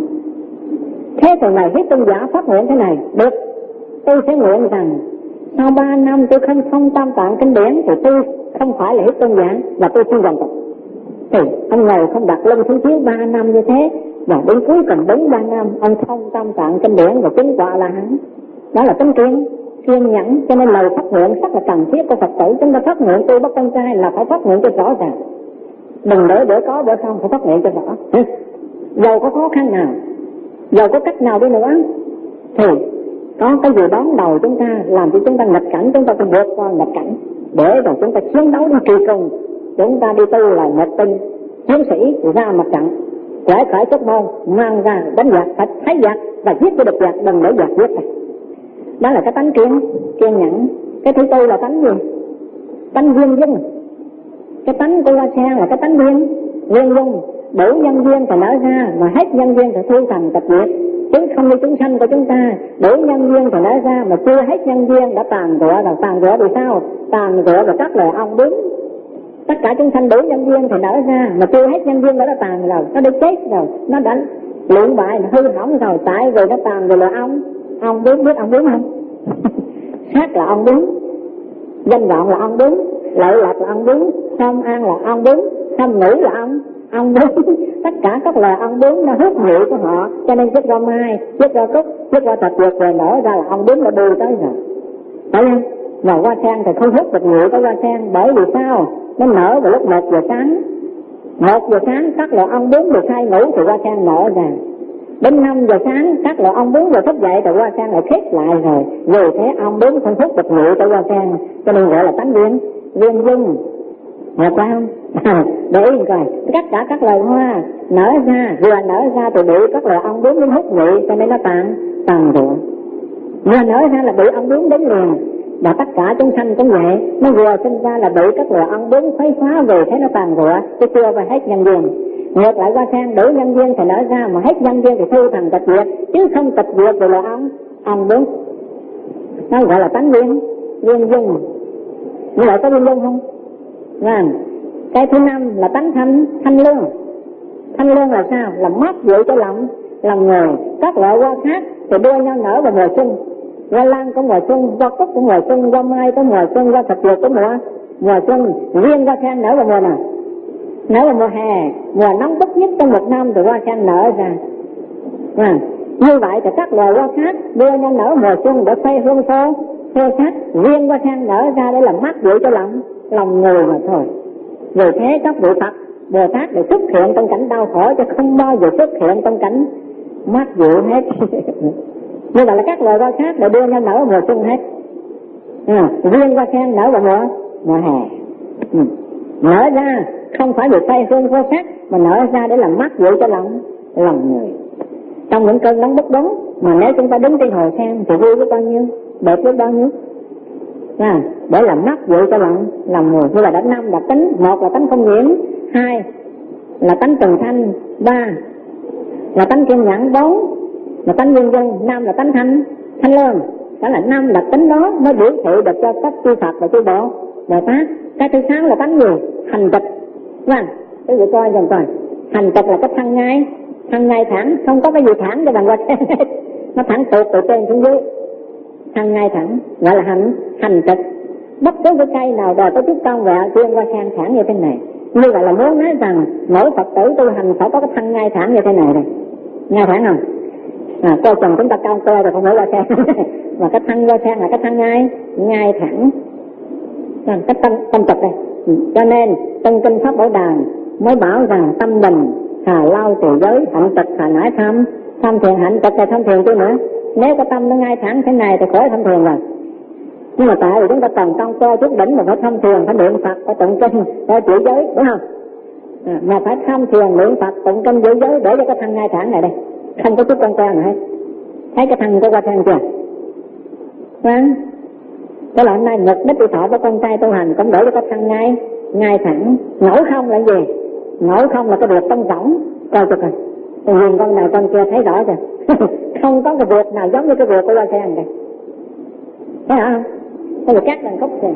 Speaker 1: Thế thì Ngài Thiết Tôn Giả phát nguyện thế này: được, tôi sẽ nguyện rằng sau ba năm tôi không thông tam tạng kinh điển thì tôi không phải là Thiết Tôn Giả và tôi xin hoàn tục. Thì ông ngồi không đặt lưng xuống chiếu ba năm như thế, và đến cuối cùng đúng ba năm ông thông tam tạng kinh điển và chứng quả là hắn. Đó là tánh kiên, kiên nhẫn. Cho nên lời phát nguyện rất là cần thiết của Phật tử. Chúng ta phát nguyện tu bất con trai là phải phát nguyện cho rõ ràng, đừng để để có để không, phải phát nguyện cho rõ. Dầu có khó khăn nào, dầu có cách nào đi nữa thì có cái gì đón đầu chúng ta làm cho chúng ta nghịch cảnh, chúng ta phải vượt qua nghịch cảnh để rồi chúng ta chiến đấu đến kỳ cùng. Chúng ta đi tu là một tên chiến sĩ ra mặt trận, khỏe khởi xuất môn, mang ra đánh giặc, phải thấy giặc và giết cái địch giặc, đừng để giặc giết này. Đó là cái tánh kiên, kiên nhẫn. Cái thứ tư là tánh gì? Tánh duyên dung. Cái tánh của hoa sen là cái tánh duyên, duyên dung. Đủ nhân duyên thì nở ra, mà hết nhân duyên thì thu thành tịch diệt. Chứ không như chúng sanh của chúng ta, đủ nhân duyên thì nở ra mà chưa hết nhân duyên đã tàn rửa rồi. Tàn rửa vì sao? Tàn rửa rồi các lời ong bướm. Tất cả chúng sanh đủ nhân duyên thì nở ra, mà chưa hết nhân duyên đó đã tàn rồi, nó đã chết rồi, nó đã luyện bại, hư hỏng rồi. Tại vì nó tàn rồi là ong. Ong bướm, biết ong bướm không? Sát là ong bướm, danh vọng là ong bướm, lợi lạc là ong bướm, không an là ong bướm, không ngữ là ong ong bướm, tất cả các loài ong bướm nó hút nhụy của họ, cho nên chiếc rau mai, chiếc rau cúc, chiếc rau thạch dược rồi nở ra là ong bướm nó bươi tới rồi, phải không? Mà hoa sen thì không hút được nhụy của hoa sen, bởi vì sao? Nó nở vào lúc một giờ sáng, một giờ sáng các loài ong bướm được say ngủ thì hoa sen nở ra. Đến năm giờ sáng các loại ong bướm vừa thức dậy thì hoa sen lại khép lại rồi, vì thế ong bướm không hút được nhụy của hoa sen, cho nên gọi là tánh viên viên dung. Hiểu không? Để ý coi, tất cả các loài hoa nở ra, vừa nở ra thì bị các loài ong bướm đến hút nhụy, cho nên nó tàn tàn rụa. Vừa nở ra là bị ong bướm đến liền, và tất cả chúng sanh cũng vậy, nó vừa sinh ra là bị các loài ong bướm khuấy phá, về thế nó tàn rụa, chứ chưa và hết nhân duyên. Ngược lại hoa sen đủ nhân duyên thì nở ra, mà hết nhân duyên thì thu thành tịch diệt, chứ không tịch diệt rồi là ong ong bướm. Nó gọi là tánh viên viên dung. Như vậy có viên dung không? Vâng. Cái thứ năm là tánh thanh thanh lương. Thanh lương là sao? Là mát dịu cho lòng lòng người. Các loại hoa khác thì đua nhau nở vào mùa xuân, hoa lan có mùa xuân, hoa cúc có mùa xuân, hoa mai có mùa xuân, hoa thạch dược có mùa mùa xuân. Riêng hoa sen nở vào mùa nào? Nở vào mùa hè, mùa nóng bức nhất trong một năm thì hoa sen nở ra. À, như vậy thì các loài hoa khác đua nhau nở mùa xuân để xoay hương khô khô sắc, riêng hoa sen nở ra để làm mát dịu cho lòng lòng người mà thôi. Vì thế các vị Phật Bồ Tát để xuất hiện trong cảnh đau khổ, chứ không bao giờ xuất hiện trong cảnh mát dịu hết. Như vậy là các loài hoa khác để đua nhau nở mùa xuân hết. À, riêng hoa sen nở vào mùa mùa hè. Ừ. Nở ra không phải để say hương khô sắc, mà nở ra để làm mát dịu cho lòng lòng người. Trong những cơn nóng bức đúng, mà nếu chúng ta đứng trên hồ sen thì vui biết bao nhiêu, đẹp biết bao nhiêu. À, để làm mát dịu cho lòng lòng người. Như là đã năm đặc tính: một là tánh không nhiễm, hai là tánh trần thanh, ba là tánh kiên nhẫn, bốn là tánh viên dung, năm là tánh thanh thanh lương. Đó là năm đặc tính đó mới biểu thị được cho các chư Phật và chư Bộ Bồ Tát. Cái thứ sáu là tánh gì? Hành trịch. Vâng, quý vị coi dần coi. Hành trịch là cái thân ngay, thân ngay thẳng, không có cái gì thẳng cho bằng hoa sen. Nó thẳng tuột từ trên xuống dưới, thân ngay thẳng, gọi là hành hành trịch. Bất cứ cái cây nào đòi có chút con vẹo, riêng hoa sen thẳng như thế này. Như vậy là muốn nói rằng mỗi Phật tử tu hành phải có cái thân ngay thẳng như thế này này. Ngay thẳng không? À, coi chừng chúng ta cao cơ rồi không phải hoa sen. Mà cái thân hoa sen là cái thân ngay ngay thẳng. À, cái tâm tâm trịch đây. Cho nên trong kinh Pháp Bảo Đàn mới bảo rằng tâm bình hà lao trì giới, hạnh trịch hà nải tham, tham thiền hạnh trịch là tham thiền chứ nữa. Nếu cái tâm nó ngay thẳng thế này thì khỏi tham thiền rồi. Nhưng mà tại vì chúng ta cần tăng cơ chút đỉnh mà phải tham thiền, phải niệm Phật, phải tụng kinh, phải giữ giới, đúng không? À, mà phải tham thiền, niệm Phật, tụng kinh, giữ giới để cho cái thân ngay thẳng này đây, không có chút tăng cơ nữa hết. Thấy cái thân của qua thân chưa? Vâng. Cái là hôm nay mục đích đi thọ của con trai tu hành cũng để cho cái thân ngay ngay thẳng. Ngẫu không là gì? Ngẫu không là cái việc trong rỗng. Coi cho coi, tôi nhìn con này con kia thấy rõ chưa? Không có cái việc nào giống như cái việc của hoa sen này. Thấy không? Bây giờ cắt lần khúc xem.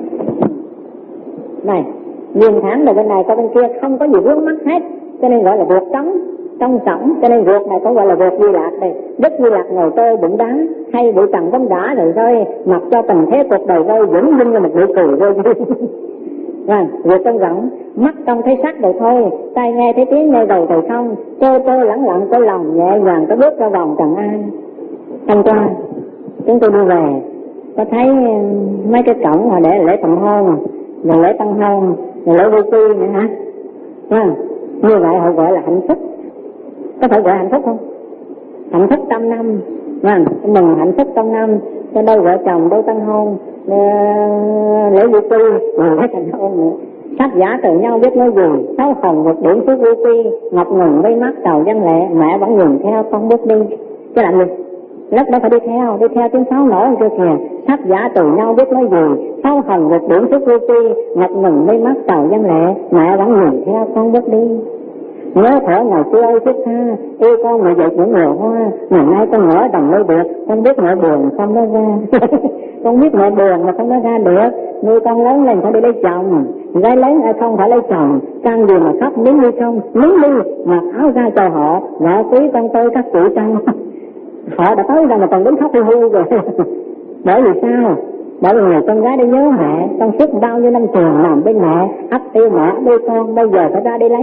Speaker 1: Này, nhìn thẳng từ bên này qua bên kia không có gì vướng mắc hết, cho nên gọi là việc trống, trong sổng. Cho nên việc này cũng gọi là việc Di Lạc đây. Đức Di Lạc ngồi tôi bụng đá, hay bị trần vân đã rồi rơi, mặc cho tình thế cuộc đời rơi vững vinh như một nụ cười rơi. Vâng, việc trong rộng, mắt trong thấy sắc rồi thôi, tai nghe thấy tiếng nghe đầu rồi không, trơ trơ lẳng lặng cái lòng nhẹ nhàng có bước ra vòng trần an. Hôm qua chúng tôi đi về, có thấy mấy cái cổng mà để lễ tầm hôn, rồi lễ tân hôn, rồi lễ vô quy nữa hả? Vâng, như vậy họ gọi là hạnh phúc. Có phải gọi hạnh phúc không? Hạnh phúc trăm năm. Vâng, mừng hạnh phúc trăm năm cho đôi vợ chồng, đôi tân hôn, lễ vô quy, rồi lễ thành hôn nữa. Sắp giả từ nhau biết nói gì, sáu hồng một điểm phước vô quy, ngọc ngừng với mắt cầu dân lệ, mẹ vẫn nhìn theo con bước đi. Chứ làm gì? Lúc đó phải đi theo, đi theo tiếng sáo nổi kia kìa. Sắp giả từ nhau biết nói gì, sáu hồng một điểm phước vô quy, ngọc ngừng với mắt cầu dân lệ, mẹ vẫn nhìn theo con bước đi. Nhớ thở ngày xưa ơi thiết tha, yêu con người dạy những người hoa, ngày nay con ngỡ đồng nơi được, con biết mẹ buồn không nói ra. Con biết mẹ buồn mà không nói ra được, nuôi con lớn lên phải đi lấy chồng, gái lớn ai không phải lấy chồng, căn gì mà khóc miếng đi không, miếng đi, mặc áo ra cho họ, vợ quý con tôi các cụ trăng. Họ đã tới ra mà còn đứng khóc hu hu rồi. Bởi vì sao? Bởi vì người con gái đã nhớ mẹ, con suốt bao nhiêu năm trường nằm bên mẹ, ấp yêu mẹ, đôi con, bây giờ phải ra đi lấy.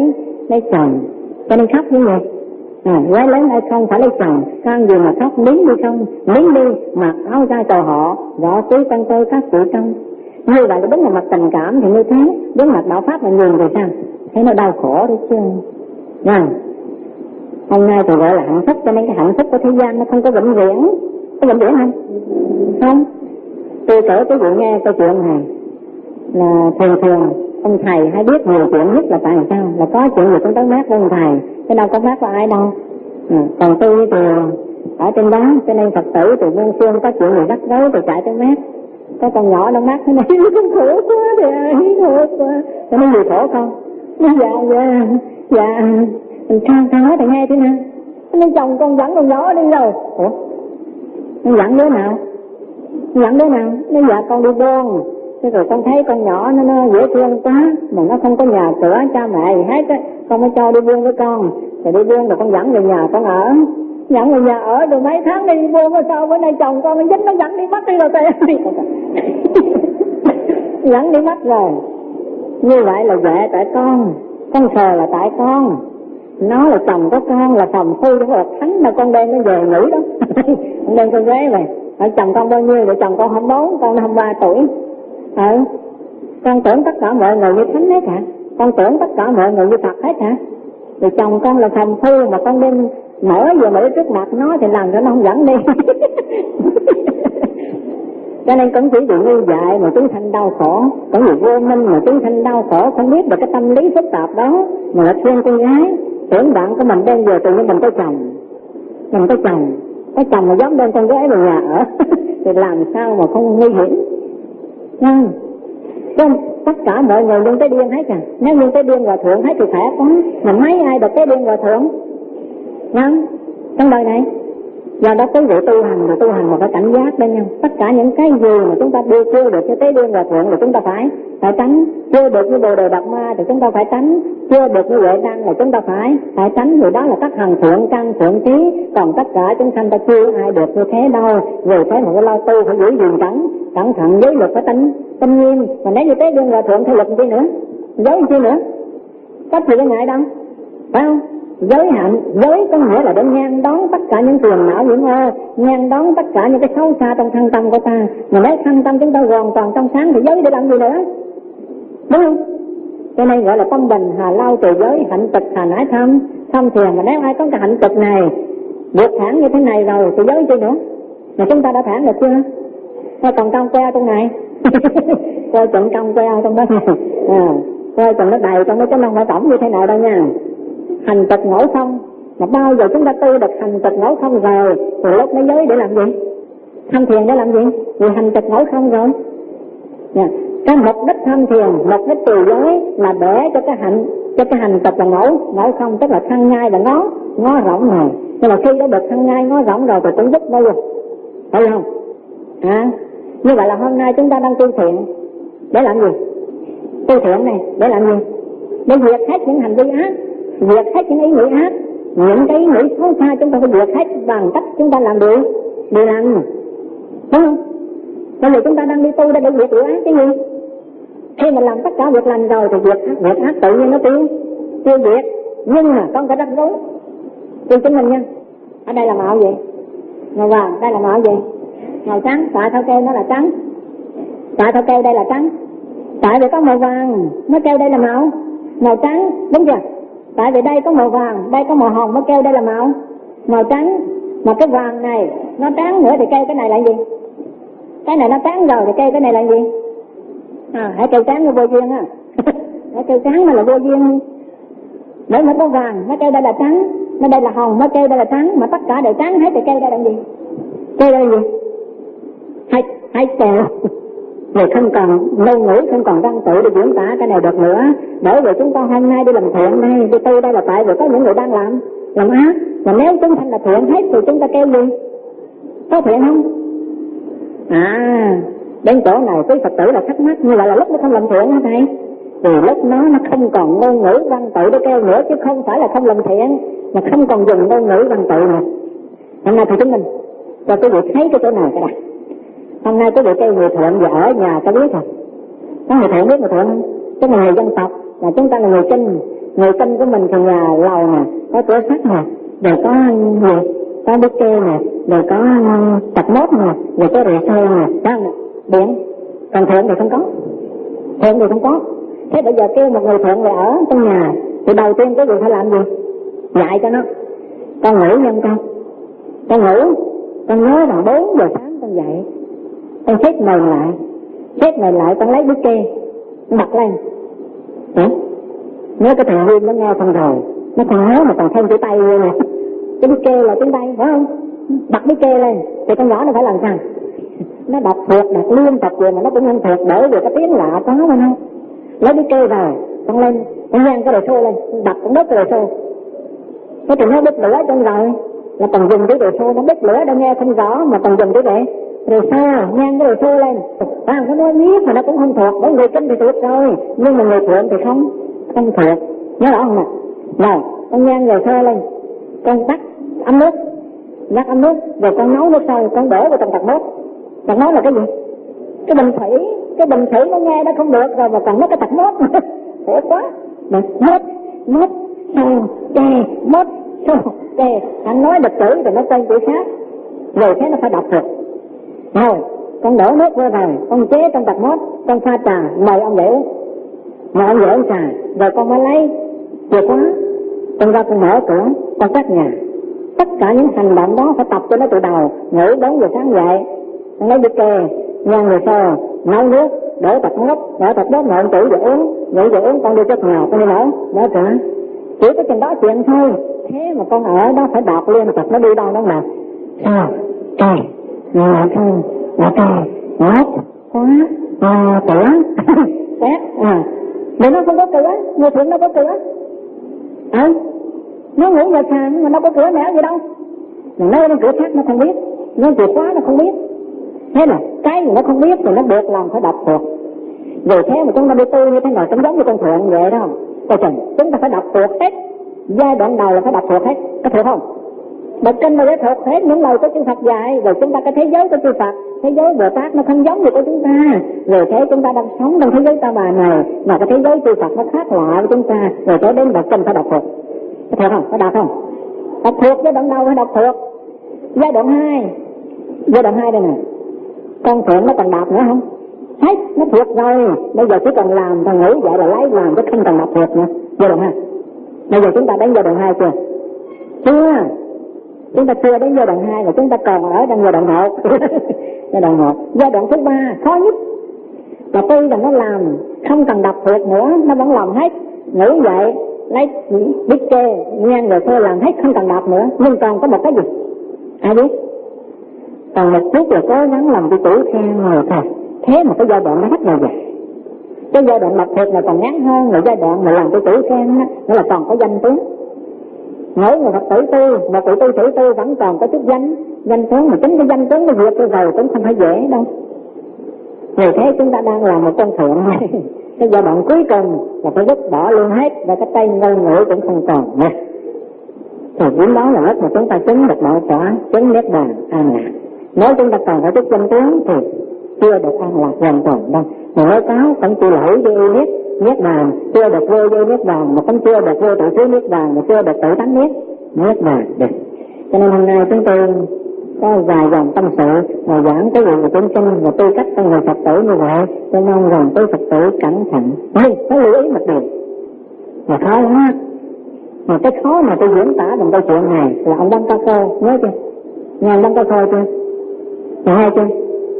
Speaker 1: lấy chồng, cho nên khóc như vậy. À, gái lớn hay không phải lấy chồng, con gì mà khóc miếng đi không, miếng đi mặc áo ra cầu họ, gõ túi con tôi các cụ trong. Như vậy là đứng vào mặt tình cảm thì như thế, đứng mặt đạo pháp là nhìn rồi sao? Thấy nó đau khổ đấy chứ. Rồi, hôm nay thì gọi là hạnh phúc, cho nên cái hạnh phúc của thế gian nó không có vĩnh viễn. Có vĩnh viễn không? Không. Tôi kể cái vụ nghe câu chuyện này là thường thường ông thầy hay biết nhiều chuyện nhất là tại sao? Là có chuyện gì cũng tới mát với ông thầy, chứ đâu có mát với ai đâu. À, còn tôi thì ở trên đó, cho nên Phật tử từ muôn phương có chuyện gì rắc rối thì chạy tới mát. Có con nhỏ nó mát thế này, nó khổ quá thì khổ quá. Cho nó gì khổ không? Nó dạ dạ dạ mình thang thang nói thì nghe thế nào? Nó chồng con dẫn con nhỏ đi rồi. Ủa? Nó dẫn đứa nào? Nó dẫn đứa nào? Nó dạ con đi buôn. Thế rồi con thấy con nhỏ nó, nó dễ thương quá, mà nó không có nhà cửa cha mẹ gì hết á, con mới cho đi buôn với con. Rồi đi buôn rồi con dẫn về nhà con ở. Dẫn về nhà ở được mấy tháng đi buôn rồi sao bữa nay chồng con nó dính nó dẫn đi mất đi rồi tệ. Dẫn đi mất rồi. Như vậy là vệ tại con, con sờ là tại con. Nó là chồng có con là phòng phu đó là thánh mà con đem nó về nghỉ đó. Con đem con gái về. Ở chồng con bao nhiêu rồi chồng con hai mươi bốn, con hai mươi ba tuổi. Ừ. Con tưởng tất cả mọi người như thánh hết hả? Con tưởng tất cả mọi người như Phật hết hả? Thì chồng con là phòng phu mà con đem mở vừa mở trước mặt nó thì làm cho nó không dẫn đi. Cho nên cũng chỉ bị như vậy mà chúng sanh đau khổ, cũng vì vô minh mà chúng sanh đau khổ, không biết được cái tâm lý phức tạp đó mà là thương con gái, tưởng bạn của mình đem về từ như mình có chồng, mình có chồng, có chồng mà dám đem con gái về nhà ở, thì làm sao mà không nguy hiểm? Không, không, tất cả mọi người luôn tới điên hết à? Nếu luôn tới điên hòa thượng hết thì khỏe quá, mà mấy ai được tới điên hòa thượng? Không, trong đời này. Do đó quý vị tu hành thì tu hành mà phải cảnh giác bên nhau. Tất cả những cái gì mà chúng ta đưa chưa được cho tế điên hòa thượng thì chúng ta phải phải tránh. Chưa được như bồ đề đạt ma thì chúng ta phải tránh. Chưa được như huệ năng là chúng ta phải phải tránh. Vì đó là các hành thượng căn thượng trí. Còn tất cả chúng sanh ta chưa ai được như thế đâu. Vì thế mà cái lo tu phải giữ gìn cẩn cẩn thận, giới luật phải tính tinh nghiêm. Mà nếu như tế điên hòa thượng thì luật chi nữa, giới chi nữa, có gì cái ngại đâu, phải không? Giới hạnh, giới có nghĩa là để ngăn đón tất cả những phiền não những ô, ngăn đón tất cả những cái xấu xa trong thân tâm của ta. Mà nếu thân tâm chúng ta hoàn toàn trong sáng thì giới để làm gì nữa, đúng không? Cho nên gọi là tâm bình hà lao trì giới, hạnh tịch hà nãi thâm thâm thiền. Mà nếu ai có cái hạnh tịch này vượt thẳng như thế này rồi thì giới chi nữa? Mà chúng ta đã thẳng được chưa? Coi còn trong queo trong này coi chừng trong queo trong đó à, coi chừng nó đầy trong đó chứ không phải tổng như thế nào đâu nha. Hành tịch ngẫu không, mà bao giờ chúng ta tu được hành tịch ngẫu không rồi thì lúc lấy giới để làm gì? Tham thiền để làm gì? Vì hành tịch ngẫu không rồi. Yeah. Cái mục đích tham thiền, mục đích từ giới là để cho cái hành cho cái hành tịch là ngẫu ngẫu không, tức là thân ngay là ngó ngó rộng rồi. Nhưng mà khi đã được thân ngay ngó rộng rồi thì cũng giúp đâu, phải không? À, như vậy là hôm nay chúng ta đang tu thiện để làm gì? Tu thiện này để làm gì? Để diệt hết những hành vi ác, diệt hết những ý nghĩ ác, những cái ý nghĩ xấu xa chúng ta phải diệt hết bằng cách chúng ta làm điều điều lành, đúng không? Bây giờ chúng ta đang đi tu để để diệt điều ác cái gì? Khi mà làm tất cả việc lành rồi thì việc ác, việc ác tự nhiên nó tiêu tiêu diệt. Nhưng mà con phải rắc rối tiêu chính mình nha. Ở đây là màu gì? Màu vàng. Đây là màu gì? Màu trắng. Tại sao kêu nó là trắng? Tại sao kêu đây là trắng? Tại vì có màu vàng nó kêu đây là màu màu trắng, đúng chưa? Tại vì đây có màu vàng, đây có màu hồng, nó kêu đây là màu màu trắng. Mà cái vàng này nó trắng nữa thì kêu cái này là gì? Cái này nó trắng rồi thì kêu cái này là gì? À, hãy kêu trắng nó vô duyên á. Hãy kêu trắng mà là vô duyên. Nếu nó có vàng nó kêu đây là trắng, nó đây là hồng nó kêu đây là trắng, mà tất cả đều trắng hết thì kêu đây là gì? Kêu đây là gì? Hay hay kêu rồi không còn ngôn ngữ, không còn văn tự để diễn tả cái này được nữa. Bởi vì chúng ta hôm nay đi làm thiện đây, đi tu đây là tại vì có những người đang làm làm ác. Mà nếu chúng thành là thiện hết thì chúng ta kêu gì? Có thiện không? À, đến chỗ này quý Phật tử là thắc mắc, như vậy là lúc nó không làm thiện hả thầy? Thì lúc nó nó không còn ngôn ngữ văn tự để kêu nữa, chứ không phải là không làm thiện, mà không còn dùng ngôn ngữ văn tự nữa. Hôm nay thì chúng mình cho quý vị thấy cái chỗ nào cái đã. Hôm nay quý vị kêu người thượng và ở nhà có biết không? Có người thượng biết người thượng không? Chúng mình người dân tộc, là chúng ta là người Kinh, Người kinh của mình thì nhà lầu nè, có cửa sắt nè, rồi có gì, có bức kê nè, rồi có tập mốt nè, rồi có rìa xe nè, đó nè, điện. Còn thượng thì không có, thượng thì không có. Thế bây giờ kêu một người thượng lại ở trong nhà, thì đầu tiên cái gì phải làm gì? Dạy cho nó. Con ngủ nhân con, con ngủ, con nhớ rằng bốn giờ sáng con dậy, con xếp nền lại, xếp nền lại, con lấy bức kê, con đặt lên. Hả? Nhớ cái thằng Nguyên nó nghe xong rồi, nó còn nhớ mà còn thêm chữ tay luôn nè. Cái bức kê là tiếng tay, phải không? Đặt bức kê lên, thì con nhỏ nó phải làm sao? Nó đọc thuộc, đọc liên tục rồi mà nó cũng không thuộc, bởi vì cái tiếng lạ có mà không. Lấy bức kê rồi, con lên, con nhang cái đồ xô lên, đặt con đốt cái đồ xô. Cái thì nó đứt lửa trong rồi, là còn dùng cái đồ xô, nó đứt lửa đâu nghe không rõ mà còn dùng cái vậy. Rồi sao, nhang cái đồ xô lên, à, nó nói biết mà nó cũng không thuộc, bởi người kinh thì thuộc rồi, nhưng mà người thượng thì không, không thuộc, nhớ rõ không nè? Rồi, con nhang đồ xô lên, con tắt ấm nước, nhắc ấm nước, rồi con nấu nước sôi, con đổ vào trong tạc mốt. Tạc mốt là cái gì? Cái bình thủy, cái bình thủy nó nghe nó không được rồi mà còn mất cái tạc mốt, khổ quá. Mốt, mốt, xô, kè, mốt, xô, kè, anh nói địch chữ rồi nó quay chữ khác, rồi thế nó phải đọc được. Rồi, con đổ nước vô rồi, con chế trong tạc mốt, con pha trà, mời ông dễ uống, mời ông dễ uống trà, rồi con mới lấy chìa khóa, con ra con mở cửa, con cắt nhà. Tất cả những hành động đó phải tập cho nó từ đầu. Ngủ bốn giờ sáng dậy, con lấy bịch kê, nhang rồi xô, nấu nước, đổ tạc mốt, đổ tạc mốt ngồi tủ rồi uống, ngủ rồi uống, con đi trước nhà, con đi mở, mở cửa. Chỉ có chừng đó chuyện thôi. Thế mà con ở đó phải đọc liên tục, nó đi đâu đó mà. Sao? Trời, nhà thương, nhà trời, ngót, khóa, à, cửa, xét, à. Để nó không có cửa, người thượng nó có cửa. À, nó ngủ nhà sàn mà nó có cửa nẻo gì đâu. Mà nơi nó cửa khác nó không biết, nó chìa khóa nó không biết. Thế là cái gì nó không biết thì nó buộc lòng phải đọc thuộc. Vì thế mà chúng ta đi tu như thế nào cũng giống như con thượng vậy đó. Coi chừng, chúng ta phải đọc thuộc hết. Giai đoạn đầu là phải đọc thuộc hết, có thuộc không? Đọc kinh là để thuộc hết những lời của chư Phật dạy. Rồi chúng ta cái thế giới của chư Phật, thế giới Bồ Tát nó không giống như của chúng ta. Rồi thế chúng ta đang sống trong thế giới ta bà này, mà cái thế giới chư Phật nó khác lạ với chúng ta. Rồi thế đến đọc kinh phải đọc thuộc. Có thuộc không? Có đọc không? Đọc thuộc giai đoạn đầu phải đọc thuộc. Giai đoạn hai, giai đoạn hai đây nè, con thượng nó còn đọc nữa không? Hết, nó thuộc rồi. Bây giờ chỉ cần làm, thằng ngủ dậy là lấy làm, chứ không cần đọc thuộc nữa. Giai đoạn hai. Bây giờ chúng ta đến giai đoạn hai chưa? Chưa. Chúng ta chưa đến giai đoạn hai, mà chúng ta còn ở trong giai đoạn một. Giai đoạn một. Giai đoạn thứ ba, khó nhất. Và tuy là nó làm, không cần đọc thuộc nữa, nó vẫn làm hết. Ngủ dậy, lấy bít kê, nhang rồi thôi làm hết, không cần đọc nữa. Nhưng còn có một cái gì? Ai biết? Còn một chút là cố gắng làm cái tủ khen rồi thôi. Thế mà cái giai đoạn nó rất là dài. Cái giai đoạn đọc thuộc này còn ngắn hơn, là giai đoạn mà làm cái tủ khen đó, nó là còn có danh tiếng. Mỗi người Phật tử tu, một vị tu sĩ tu vẫn còn có chút danh, danh tiếng, mà chính cái danh tiếng nó vượt rồi cũng không phải dễ đâu. Vì thế chúng ta đang làm một con thượng này. Cái giai đoạn cuối cùng là phải vứt bỏ luôn hết, và cái tay ngôn ngữ cũng không còn nha. Thì đến đó là lúc mà chúng ta chứng được đạo quả, chứng niết bàn an lạc. Nếu chúng ta còn có chút danh tiếng thì chưa được an lạc hoàn toàn đâu. Mà nói cáo cũng chưa lỗi với yêu niết, niết bàn, chưa được vô vô niết bàn, mà cũng chưa được vô tự xứ niết bàn, mà chưa được tự tánh niết, niết bàn được. Cho nên hôm nay chúng tôi có vài dòng tâm sự và giảng cái gì về chúng sinh và tư cách của người Phật tử như vậy. Tôi mong rằng quý Phật tử cẩn thận. Nhưng phải lưu ý một điều là khó lắm. Mà cái khó mà tôi diễn tả bằng câu chuyện này là ông Đăng Ca Cô, nhớ chưa? Nghe ông Đăng Ca Cô chưa? Nghe hay chưa?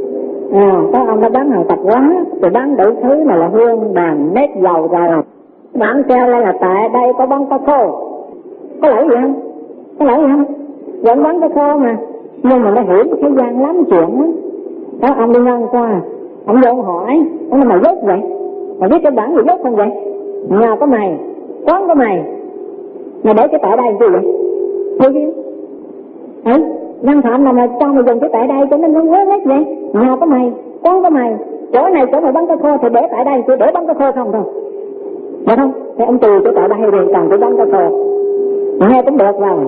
Speaker 1: À, có ông đã bán hàng tạp hóa, rồi bán đủ thứ này là hương, đàn, nét, dầu rồi. Bán treo lên là tại đây có bán cá khô. Có lỗi gì không? Có lỗi gì không? Vẫn bán cá khô mà. Nhưng mà nó hiểu thế gian lắm chuyện đó. Đó, ông đi ngang qua, ông vô ông hỏi, ông nói mày dốt vậy? Mày biết cái bản gì dốt không vậy? Nhà có mày, quán có mày, mày để cái tại đây gì vậy? Thôi chứ. Ừ, văn phạm nào mà cho mày dùng cái tại đây cho nên nó quét hết vậy? Nhà có mày, quán có mày, chỗ này chỗ mày bán cá khô thì để tại đây, chỉ để bán cá khô không thôi. Được không? Thì ông tùy cái tại đây rồi càng phải bán cá khô. Nghe cũng được rồi.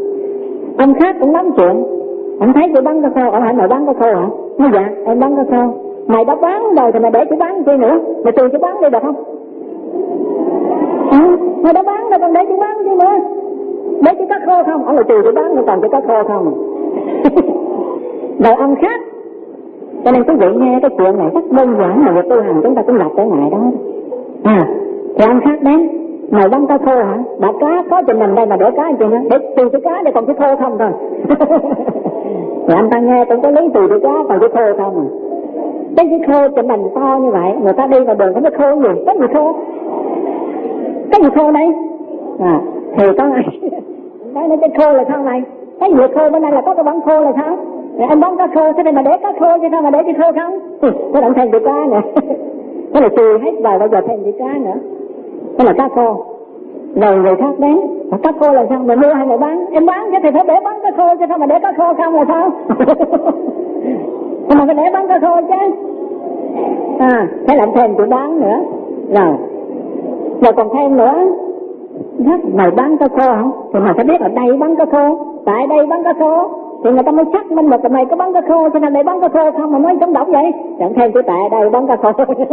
Speaker 1: Ông khác cũng lắm chuyện. Ông thấy tôi bán cá khô, ông hỏi mày bán cá khô hả? Nói dạ, em bán cá khô. Mày đã bán rồi thì mày để tôi bán chi nữa? Mày tùy tôi bán đi được không? À, Người đã bán rồi còn để chữ bán gì nữa? Để chữ cá khô không? Ông là trừ chữ bán nữa còn chữ cá khô không? Đời ông khác. Cho nên quý vị nghe cái chuyện này rất đơn giản mà việc tu hành chúng ta cũng gặp trở ngại đó. À, thì ông khác đến mày bán cá khô hả? Đã cá có trên mình đây mà để cá gì nữa? Để trừ chữ cá để còn chữ khô không thôi. Thì anh ta nghe cũng có lý từ chữ cá còn chữ khô không à. Cái chữ khô trên mình to như vậy, người ta đi vào đường có cái khô gì? Cái gì khô? Cái gì khô đây? À, thì có ai nói nói cái khô là sao này? Cái gì khô bên đây là có cái bắn khô là sao? Rồi anh bán cá khô thế này mà để cá khô chứ sao mà để chữ khô không? Nó động thêm chữ cá nữa. Thế là trừ hết vào bây giờ thêm chữ cá nữa. Thế là cá khô. Rồi người khác đến, mà cá khô là sao? Mày mua hay mày bán? Em bán chứ thì phải để bán cá khô chứ sao mà để cá khô không là sao? Nhưng mà phải để bán cá khô chứ. À, thế là thêm chữ bán nữa. Rồi, rồi còn thêm nữa. Mày bán cá khô không? Thì mày phải biết ở đây bán cá khô, tại đây bán cá khô. Thì người ta mới xác minh được là mày có bán cá khô, cho nên đây bán cá khô không mà nói chống động vậy. Chẳng thêm chữ tại đây bán cá khô.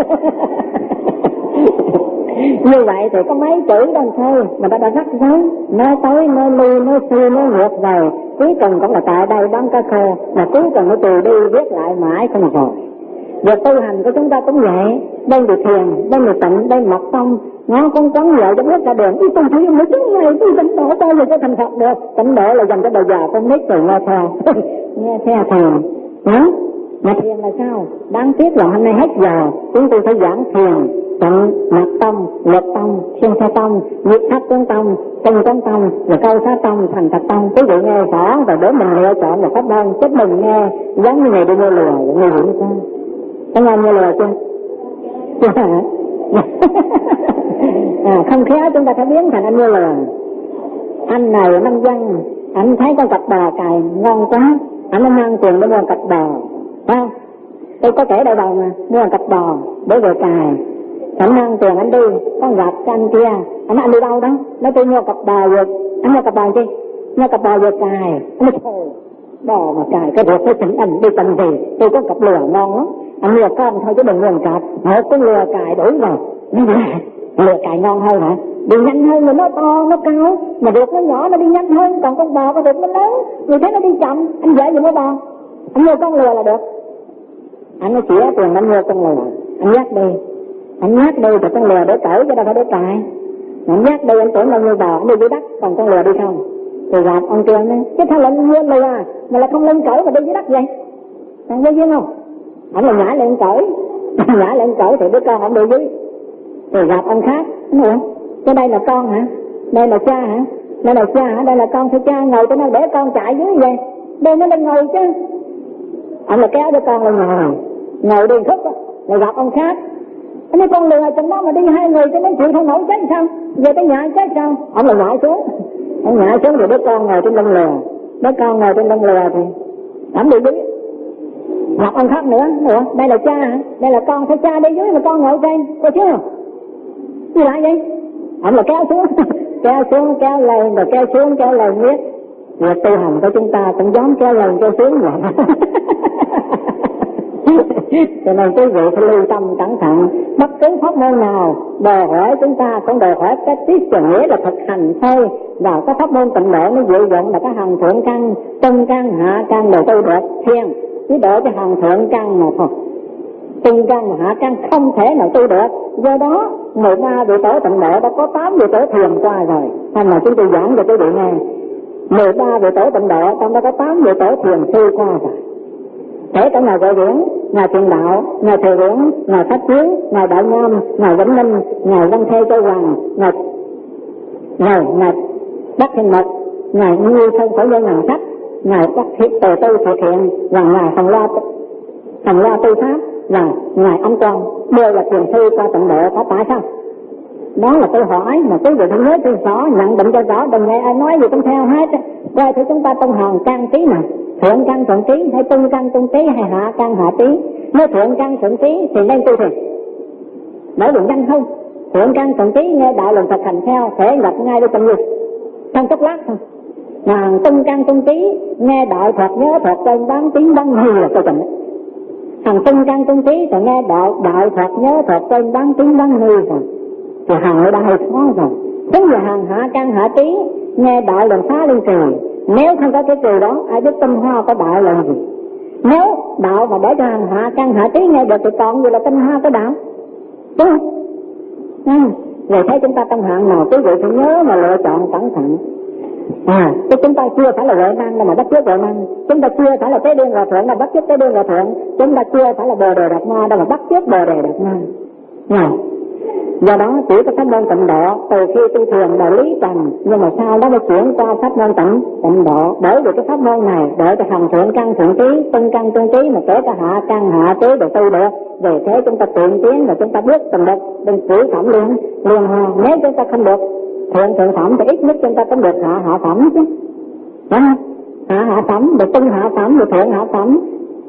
Speaker 1: Như vậy thì có mấy chữ đơn thôi mà ta đã rắc rối, nói tới, nói lui, nói xuôi, nói ngược rồi. Cuối cùng cũng là tại đây bán cá khô, mà cuối cùng nó từ đi viết lại mãi không rồi. Việc tu hành của chúng ta cũng vậy, bên được thiền, bên được tịnh, bên mật tông, nó con quấn vợ trong hết cả đường. Ý tôi chỉ dùng mấy tiếng này, tôi tịnh độ tôi rồi cho thành Phật được. Tịnh độ là dành cho bà già con nít rồi nghe theo, nghe theo thiền. Đó, mà thiền là sao? Đáng tiếc là hôm nay hết giờ, chúng tôi phải giảng thiền, tịnh, mật tông, luật tông, siêng sa tông, nhịp thất tướng tông, tinh tấn tông, và câu xá tông, thành thật tông. Quý vị nghe rõ rồi để mình lựa chọn một pháp môn, chứ mình nghe giống như này đi mua lừa, nguy hiểm sao? Anh em nghe lừa chưa? Chưa hả? À, không khéo chúng ta phải biến thành anh nghe lừa. Anh này nông dân, anh thấy con cặp bò cài ngon quá, anh nó mang tiền để mua cặp bò, phải không? Tôi có kể đây đâu mà, mua cặp bò để về cài. Anh mang tiền anh đi, con gặp cho anh kia, anh nói anh đi đâu đó? Nói tôi mua cặp bò về, anh mua cặp bò chi? Mua cặp bò về cài. Anh nói thôi, bò mà cài cái ruột phải chỉnh anh đi tầm gì? Tôi có cặp lừa ngon lắm. Anh lừa con thôi chứ đừng lừa cặp. Một con lừa cài đủ rồi. Nói vậy, lừa cài ngon hơn hả? Đi nhanh hơn, mà nó to, nó cao, mà ruột nó nhỏ nó đi nhanh hơn, còn con bò con ruột nó lớn, vì thế nó đi chậm. Anh dễ gì mua bò? Anh mua con lừa là được. Anh nói chỉ tiền anh mua con lừa, anh nhắc đi. Anh nhắc đi thì con lừa để cởi chứ đâu phải để cài. Anh nhắc đi anh tưởng là như bò, anh đi dưới đất, còn con lừa đi không. Thì gặp ông kia nói, chứ sao lại mua lừa mà lại không lên cởi mà đi dưới đất vậy? Anh có duyên không? Anh là nhảy lên cởi, nhảy lên cởi thì đứa con ông đi dưới. Thì gặp ông khác, nói ủa, cái đây là con hả? Đây là cha hả? Đây là cha hả? Đây là con thôi cha, ngồi cho nó để con chạy dưới vậy. Đây nó lên ngồi chứ. Anh là kéo đứa con lên ngồi, ngồi đi khúc á, rồi gặp ông khác. Anh nói con lừa trong đó mà đi hai người cho mấy chuyện không nổi chết sao? Về tới nhà chết sao? Ông là nhảy xuống, ông nhảy xuống rồi đứa con ngồi trên lưng lừa, đứa con ngồi trên lưng lừa thì ông đi dưới. Gặp ông khác nữa, nữa, đây là cha hả? Đây là con, thôi cha đi dưới mà con ngồi trên, có chứ? Gì lại vậy? Ông là kéo xuống, kéo xuống, kéo lên, rồi kéo xuống, kéo lên miết. Việc tu hành của chúng ta cũng giống kéo lên, kéo xuống vậy. Cho nên quý vị phải lưu tâm cẩn thận. Bất cứ pháp môn nào đòi hỏi chúng ta cũng đòi hỏi cái tiết trần nghĩa là thực hành thôi. Và cái pháp môn tịnh độ nó dự dụng là cái hằng thượng căn, trung căn, hạ căn đều tu được thiền. Chỉ đợi cái hằng thượng căn mà thôi, trung căn và hạ căn không thể nào tu được. Do đó mười ba vị tổ tịnh độ đã có tám vị tổ thiền qua rồi. Thành là chúng tôi giảng cho quý vị nghe, mười ba vị tổ tịnh độ trong đó có tám vị tổ thiền sư qua rồi. Kể cả ngài Huệ Viễn, ngài Thiền Đạo, ngài Thừa Viễn, ngài Pháp Chiến, ngài Đại Nham, ngài Vĩnh Minh, ngài Văn Thê Châu Hoàng, ngài ngài ngài Đắc Thiên Mật, ngài Như Sơn Phổ Nhân Ngàn Sách, ngài Đắc Thiệt Tề Tư Thiệt Thiện, và ngài Thần La Thần La Tư Pháp, và ngài Âm Quang đều là thiền sư qua tịnh độ. Có tại sao? Đó là câu hỏi mà quý vị phải nhớ cho rõ, nhận định cho rõ, đừng nghe ai nói gì cũng theo hết. Coi thử chúng ta trong hòn căn trí nào, thượng căn thượng trí hay trung căn trung trí hay hạ căn hạ trí. Nếu thượng căn thượng trí thì nên tu thiền, bởi vì nhanh hơn. Thượng căn thượng trí nghe đạo lần thực hành theo thể gặp ngay đi tầm gì trong chốc lát thôi. Mà trung căn trung trí nghe đạo thuật nhớ thuật trên bán tiếng bán nghi là tôi chừng. Thằng trung căn trung trí thì nghe đạo đạo thuật nhớ thuật trên bán tiếng bán nghi rồi thì hằng ở đây hơi khó rồi. Đúng là hàng hạ căn hạ trí, nghe đạo làm phá lên trời. Nếu không có cái trời đó, ai biết tinh hoa có đạo là gì? Nếu đạo mà để cho hàng hạ căn hạ trí nghe được thì còn gì là tinh hoa có đạo, đúng không? Ừ. Rồi thấy chúng ta trong hạng nào quý vị phải nhớ mà lựa chọn cẩn thận. À, chứ chúng ta chưa phải là huệ năng mà bắt chước huệ năng, chúng ta chưa phải là tế đương hòa thượng mà bắt chước tế đương hòa thượng, chúng ta chưa phải là bồ đề đạt ma đâu mà bắt chước bồ đề đạt ma. Nào, do đó chỉ có pháp môn tịnh độ từ khi tu thiền là lý trần, nhưng mà sau đó mới chuyển qua pháp môn tịnh tịnh độ. Bởi vì cái pháp môn này để cho hành thượng căn thượng trí, tinh căn trung trí mà kể cả hạ căn hạ trí đều tu được. Về thế chúng ta tiện tiến và chúng ta bước từng bước đừng cử phẩm liên liên hoa. Nếu chúng ta không được thượng thượng phẩm thì ít nhất chúng ta cũng được hạ hạ phẩm chứ, đúng không? Hạ hạ phẩm rồi tinh hạ phẩm rồi thượng hạ phẩm,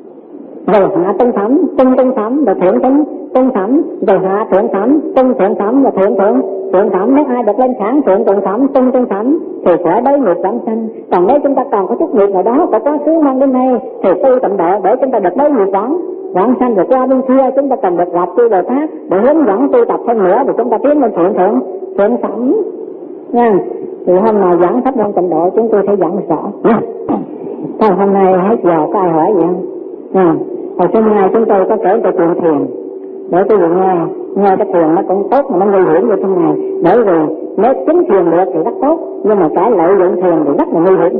Speaker 1: rồi hạ tinh phẩm tinh tinh phẩm rồi thượng tinh tinh phẩm, rồi hạ thượng phẩm tinh thượng phẩm và thượng thượng thượng phẩm. Nếu ai được lên kháng thượng thượng phẩm tinh tinh phẩm thì sẽ đối nghiệp vãng sanh. Còn nếu chúng ta còn có chút nghiệp nào đó có quá khứ mang đến đây thì tu tịnh độ để chúng ta được đối nghiệp vãng vãng sanh. Rồi qua bên kia chúng ta cần được gặp chư Bồ Tát để hướng dẫn tu tập thêm nữa, rồi chúng ta tiến lên thượng thượng thượng phẩm nha. Thì hôm nào giảng pháp môn tịnh độ chúng tôi sẽ giảng rõ nha. Thôi hôm nay hết giờ có ai hỏi gì không? Nha. Hồi xưa nay chúng tôi có kể về chuyện thiền để quý vị nghe, nghe cái thiền nó cũng tốt mà nó nguy hiểm như thế này. Bởi vì nếu chính thiền được thì rất tốt, nhưng mà cái lợi dụng thiền thì rất là nguy hiểm.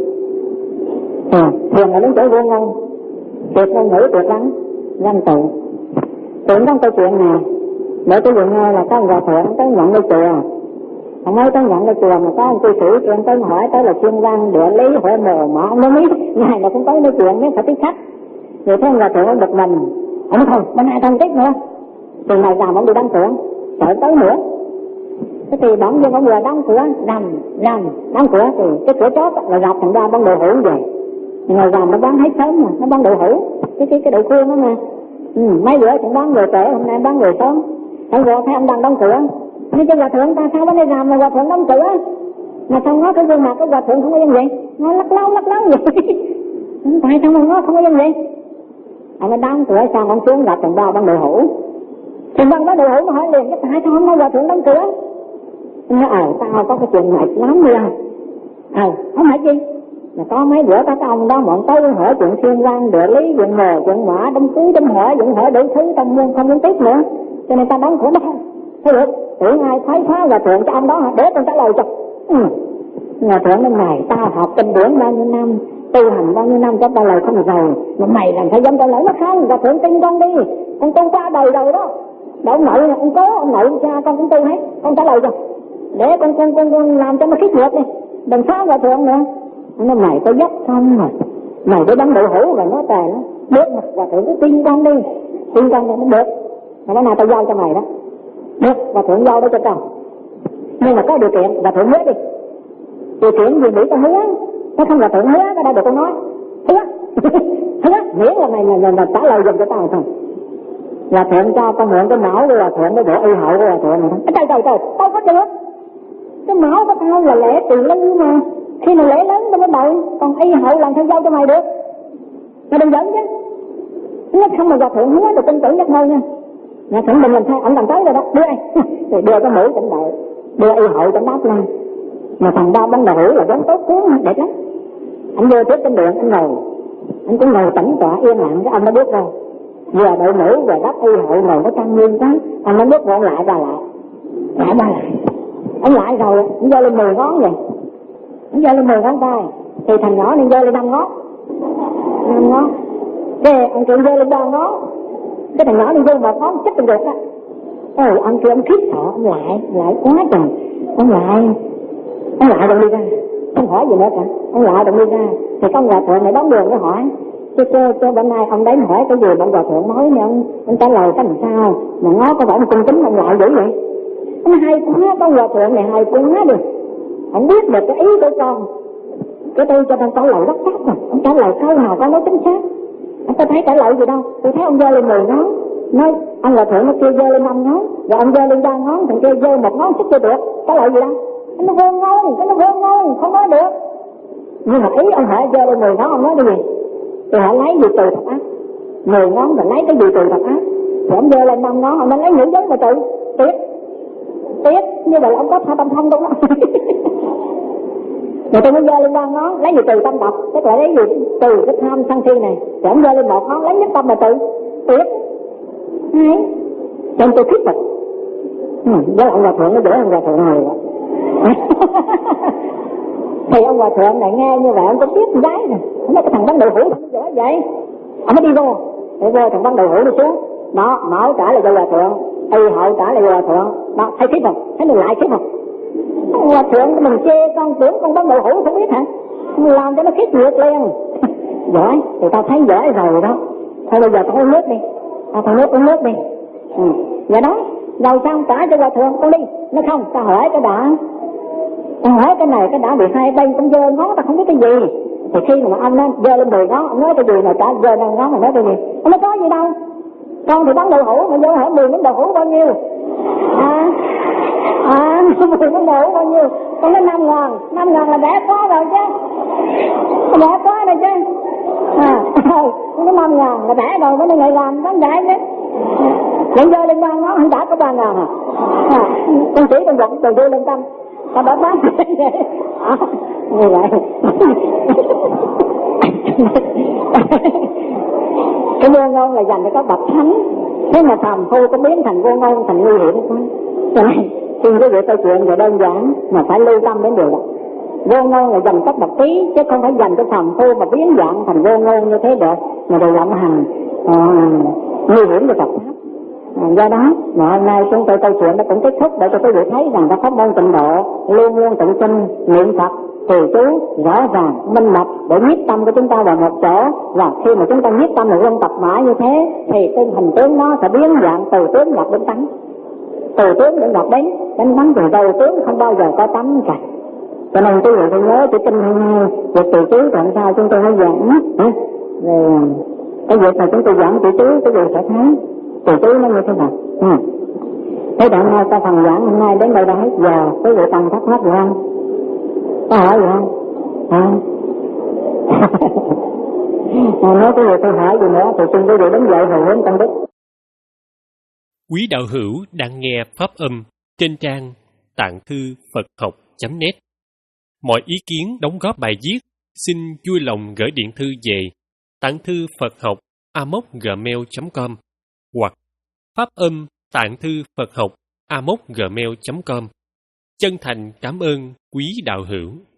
Speaker 1: Ừ, thiền là đến chỗ vô ngôn, tuyệt ngôn ngữ tuyệt lắm, văn tự. Tưởng trong câu chuyện này để quý vị nghe là có một hòa thượng tới nhận nơi chùa. Ông mới tới nhận nơi chùa mà có ông cư sĩ chuyện tới hỏi tới là chuyên văn địa lý hỏi mồ mà ông đâu biết ngày nào cũng tới nói chuyện nếu phải tiếp khách. Rồi thấy ông hòa thượng ông bực mình, ông nói thôi bên này không tiếp nữa. Từ ngày nào ông đi đóng cửa, sợ tới nữa. Thế thì bỗng nhiên ông vừa đóng cửa, rầm rầm đóng cửa thì cái cửa chốt là gặp thằng ra bán đồ hũ về. Ngày rằm nó bán hết sớm mà, nó bán đồ hũ, cái cái cái đồ khuôn đó mà. Ừ, mấy bữa cũng bán người trễ, hôm nay bán người sớm. Ông vừa thấy ông đang đóng cửa, nhưng cái hòa thượng ta sao bữa nay rằm mà hòa thượng đóng cửa? Mà sao ngó cái gương mặt cái hòa thượng không có dân vậy? Ngó lắc lâu lắc lâu vậy. Tại sao mà ngó không có dân vậy? Ông mới đóng cửa xong ông xuống gặp thằng ba bán đồ hũ. Thì bằng bán đồ hũ mà hỏi liền cái tại sao hôm nay hòa thượng đóng cửa? Ông nói ờ tao có cái chuyện mệt lắm đi à. Ờ không mệt gì? Là có mấy bữa các ông đó bọn tới hỏi chuyện thiên văn địa lý chuyện mồ chuyện mã đám cưới đám hỏi chuyện hỏi đủ thứ tâm môn không muốn tiếp nữa, cho nên ta đóng cửa đó. Thế được tưởng ai thấy phá hòa thượng cho ông đó hả? Để con trả lời cho. Ừ. Hòa thượng bên này tao học kinh điển bao nhiêu năm, tu hành bao nhiêu năm cho trả lời không rồi, mà mày làm sao dám trả lời nó không? Hòa thượng tin con đi, con con qua đời rồi đó. Để ông nội ông cố ông nội ông cha con cũng tu hết, con trả lời cho. Để con con con, con làm cho nó khích ngược đi, đừng phá hòa thượng nữa. Nó mày có dốc không rồi, mày có đánh đậu hũ rồi nói tè nó được mà hòa thượng cứ tin con đi, tin con đi nó được, mà cái nào tao giao cho mày đó, được hòa thượng giao đó cho con, nhưng mà có điều kiện hòa thượng hứa đi, điều kiện gì nghĩ tao hứa, nó không hòa thượng hứa cái đây được con nói, hứa, hứa miễn là mày là, là, là trả lời dùm cho tao thôi. Hòa thượng cho con mượn cái mão của hòa thượng cái bộ y hậu của hòa thượng này, trời trời trời, tao có được, cái mão của tao là lễ từ lưng mà. Khi mà lễ lớn tao mới đợi, còn y hậu làm sao giao cho mày được? Mày đừng giận chứ. Nó không mà hòa thượng hứa được tin tưởng nhất thôi nha. Nhà thượng đừng làm sao, ông làm tới rồi đó, đưa ai? Rồi đưa cái mũi chẳng đợi, đưa y hậu chẳng đáp lên. Mà thằng ba bắn đầu hữu là giống tốt cuốn đẹp lắm. Anh vô trước trên đường, anh ngồi, anh cũng ngồi tĩnh tọa yên lặng, cái ông nó bước ra. Vừa đội mũ, vừa đáp y hậu ngồi nó trang nghiêm quá, ông nó bước vô lại ra lại, lại ba lại. Ông lại rồi, anh giơ lên mười ngón vậy. Anh giơ lên mười ngón tay, thì thằng nhỏ nên giơ lên năm ngón, năm ngón. Cái ông kia giơ lên ba ngón, cái thằng nhỏ nên giơ một ngón chích được á. Ôi ông kia ông khiếp sợ, ông lại, lại quá trời, ông lại, ông lại rồi đi ra, không hỏi gì nữa cả, ông lại rồi đi ra. Thì con hòa thượng này đón đường nó hỏi, chứ cho cho bên nay ông đến hỏi cái gì bọn hòa thượng nói nè ông, ông trả lời cái làm sao mà ngó có vẻ cung kính ông lại dữ vậy. Ông hay quá, con hòa thượng này hay quá đi. Ông biết được cái ý của con, cái tôi cho con trả lời rất chắc rồi, ông trả lời câu nào con nói chính xác. Ông có thấy trả lời gì đâu, tôi thấy ông giơ lên mười ngón, nói ông hòa thượng nó kia giơ lên năm ngón, rồi ông giơ lên ba ngón, thằng kia giơ một ngón xích cho được, trả lời gì đâu. Nó vô ngôn, cái nó vô ngôn, không nói được. Nhưng mà ý ông hỏi giơ lên mười ngón, ông nói cái gì? Tôi hỏi lấy gì từ thập ác, mười ngón mà lấy cái gì từ thập ác? Thì ông giơ lên năm ngón, ông nói lấy những giống mà tự tuyệt. tiếc, như vậy là ông có tha tâm thông đúng không? Rồi tôi mới giơ lên ba ngón, lấy gì từ tâm đọc, tức là lấy gì từ cái tham sân si này, rồi ông giơ lên một ngón, lấy nhất tâm là từ tiếc. Đấy, cho tôi thuyết phục. Ừ, với ông hòa thượng nó đỡ ông hòa thượng này. Thì ông hòa thượng này nghe như vậy ông cũng biết con gái nè, mấy cái thằng bắn đậu hũ nó giỏi vậy, ông mới đi vô, để vô thằng bắn đậu hũ nó xuống, đó mở trả lời cho hòa thượng, y hậu trả lời hòa thượng, đó thấy thuyết không, thấy mình lại thuyết không? Hòa thượng mình chê con tưởng con bắn đậu hũ không biết hả? Làm cho nó khít ngược liền. Giỏi, thì tao thấy giỏi rồi đó, thôi bây giờ tao uống nước đi, tao tao nước uống nước đi. Ừ, vậy đó, rồi xong trả cho hòa thượng con đi, nó không, tao hỏi cái đã. Ông hỏi cái này cái đã bị hai bên cũng dơ ngón, ta không biết cái gì. Thì khi mà ông nó dơ lên mười ngón, ông nói cái gì mà cả dơ lên ngón, ông nói cái gì? Ông nói có gì đâu, con thì bắn đậu hũ, mà vô hỏi mười miếng đậu hũ bao nhiêu? À, à, mười miếng đậu hũ bao nhiêu? Con nói năm ngàn, năm ngàn là đã có rồi chứ, đã có rồi chứ. À, con nói năm ngàn là đã rồi, mới ngày làm bán đại chứ. Vẫn dơ lên ba ngón, không đã có ba ngàn à? À, con chỉ con vật từ dơ lên tâm. Tao đã bán à, như vậy. Cái vô ngôn là dành cho các bậc thánh, thế mà phàm phu có biến thành vô ngôn thành nguy hiểm quá. Rồi xin quý vị câu chuyện về đơn giản mà phải lưu tâm đến điều đó. Vô ngôn là dành các bậc trí, chứ không phải dành cho phàm phu mà biến dạng thành vô ngôn như thế được, mà đều lộng hành à, nguy hiểm cho Phật pháp. À, do đó mà hôm nay chúng tôi câu chuyện nó cũng kết thúc để cho quý vị thấy rằng các pháp môn tịnh độ luôn luôn tụng kinh niệm Phật trì chú rõ ràng minh bạch để nhiếp tâm của chúng ta vào một chỗ, và khi mà chúng ta nhiếp tâm là luân tập mãi như thế thì cái hình tướng nó sẽ biến dạng từ tướng nhập đến tánh, từ tướng đến nhập đến đến tánh, từ đầu tướng không bao giờ có tánh cả. Cho nên quý vị phải nhớ chữ kinh hôm nay việc trì chú làm sao chúng tôi phải giảng về cái việc mà chúng tôi giảng trì chú, quý vị sẽ thấy trì chú nó như thế nào. Ừ. Thế đoạn này ta phần giảng hôm nay đến đây đã hết giờ, quý vị cần thắc mắc gì không? Có hỏi gì không? À. Nếu quý vị có hỏi gì nữa thì xin quý vị đứng dậy hồi hướng công đức.
Speaker 2: Quý đạo hữu đang nghe pháp âm trên trang tạng thư Phật học chấm net. Mọi ý kiến đóng góp bài viết xin vui lòng gửi điện thư về tạng thư Phật học a m o gmail chấm com hoặc pháp âm tạng thư Phật học a m o gmail chấm com. Chân thành cảm ơn quý đạo hữu.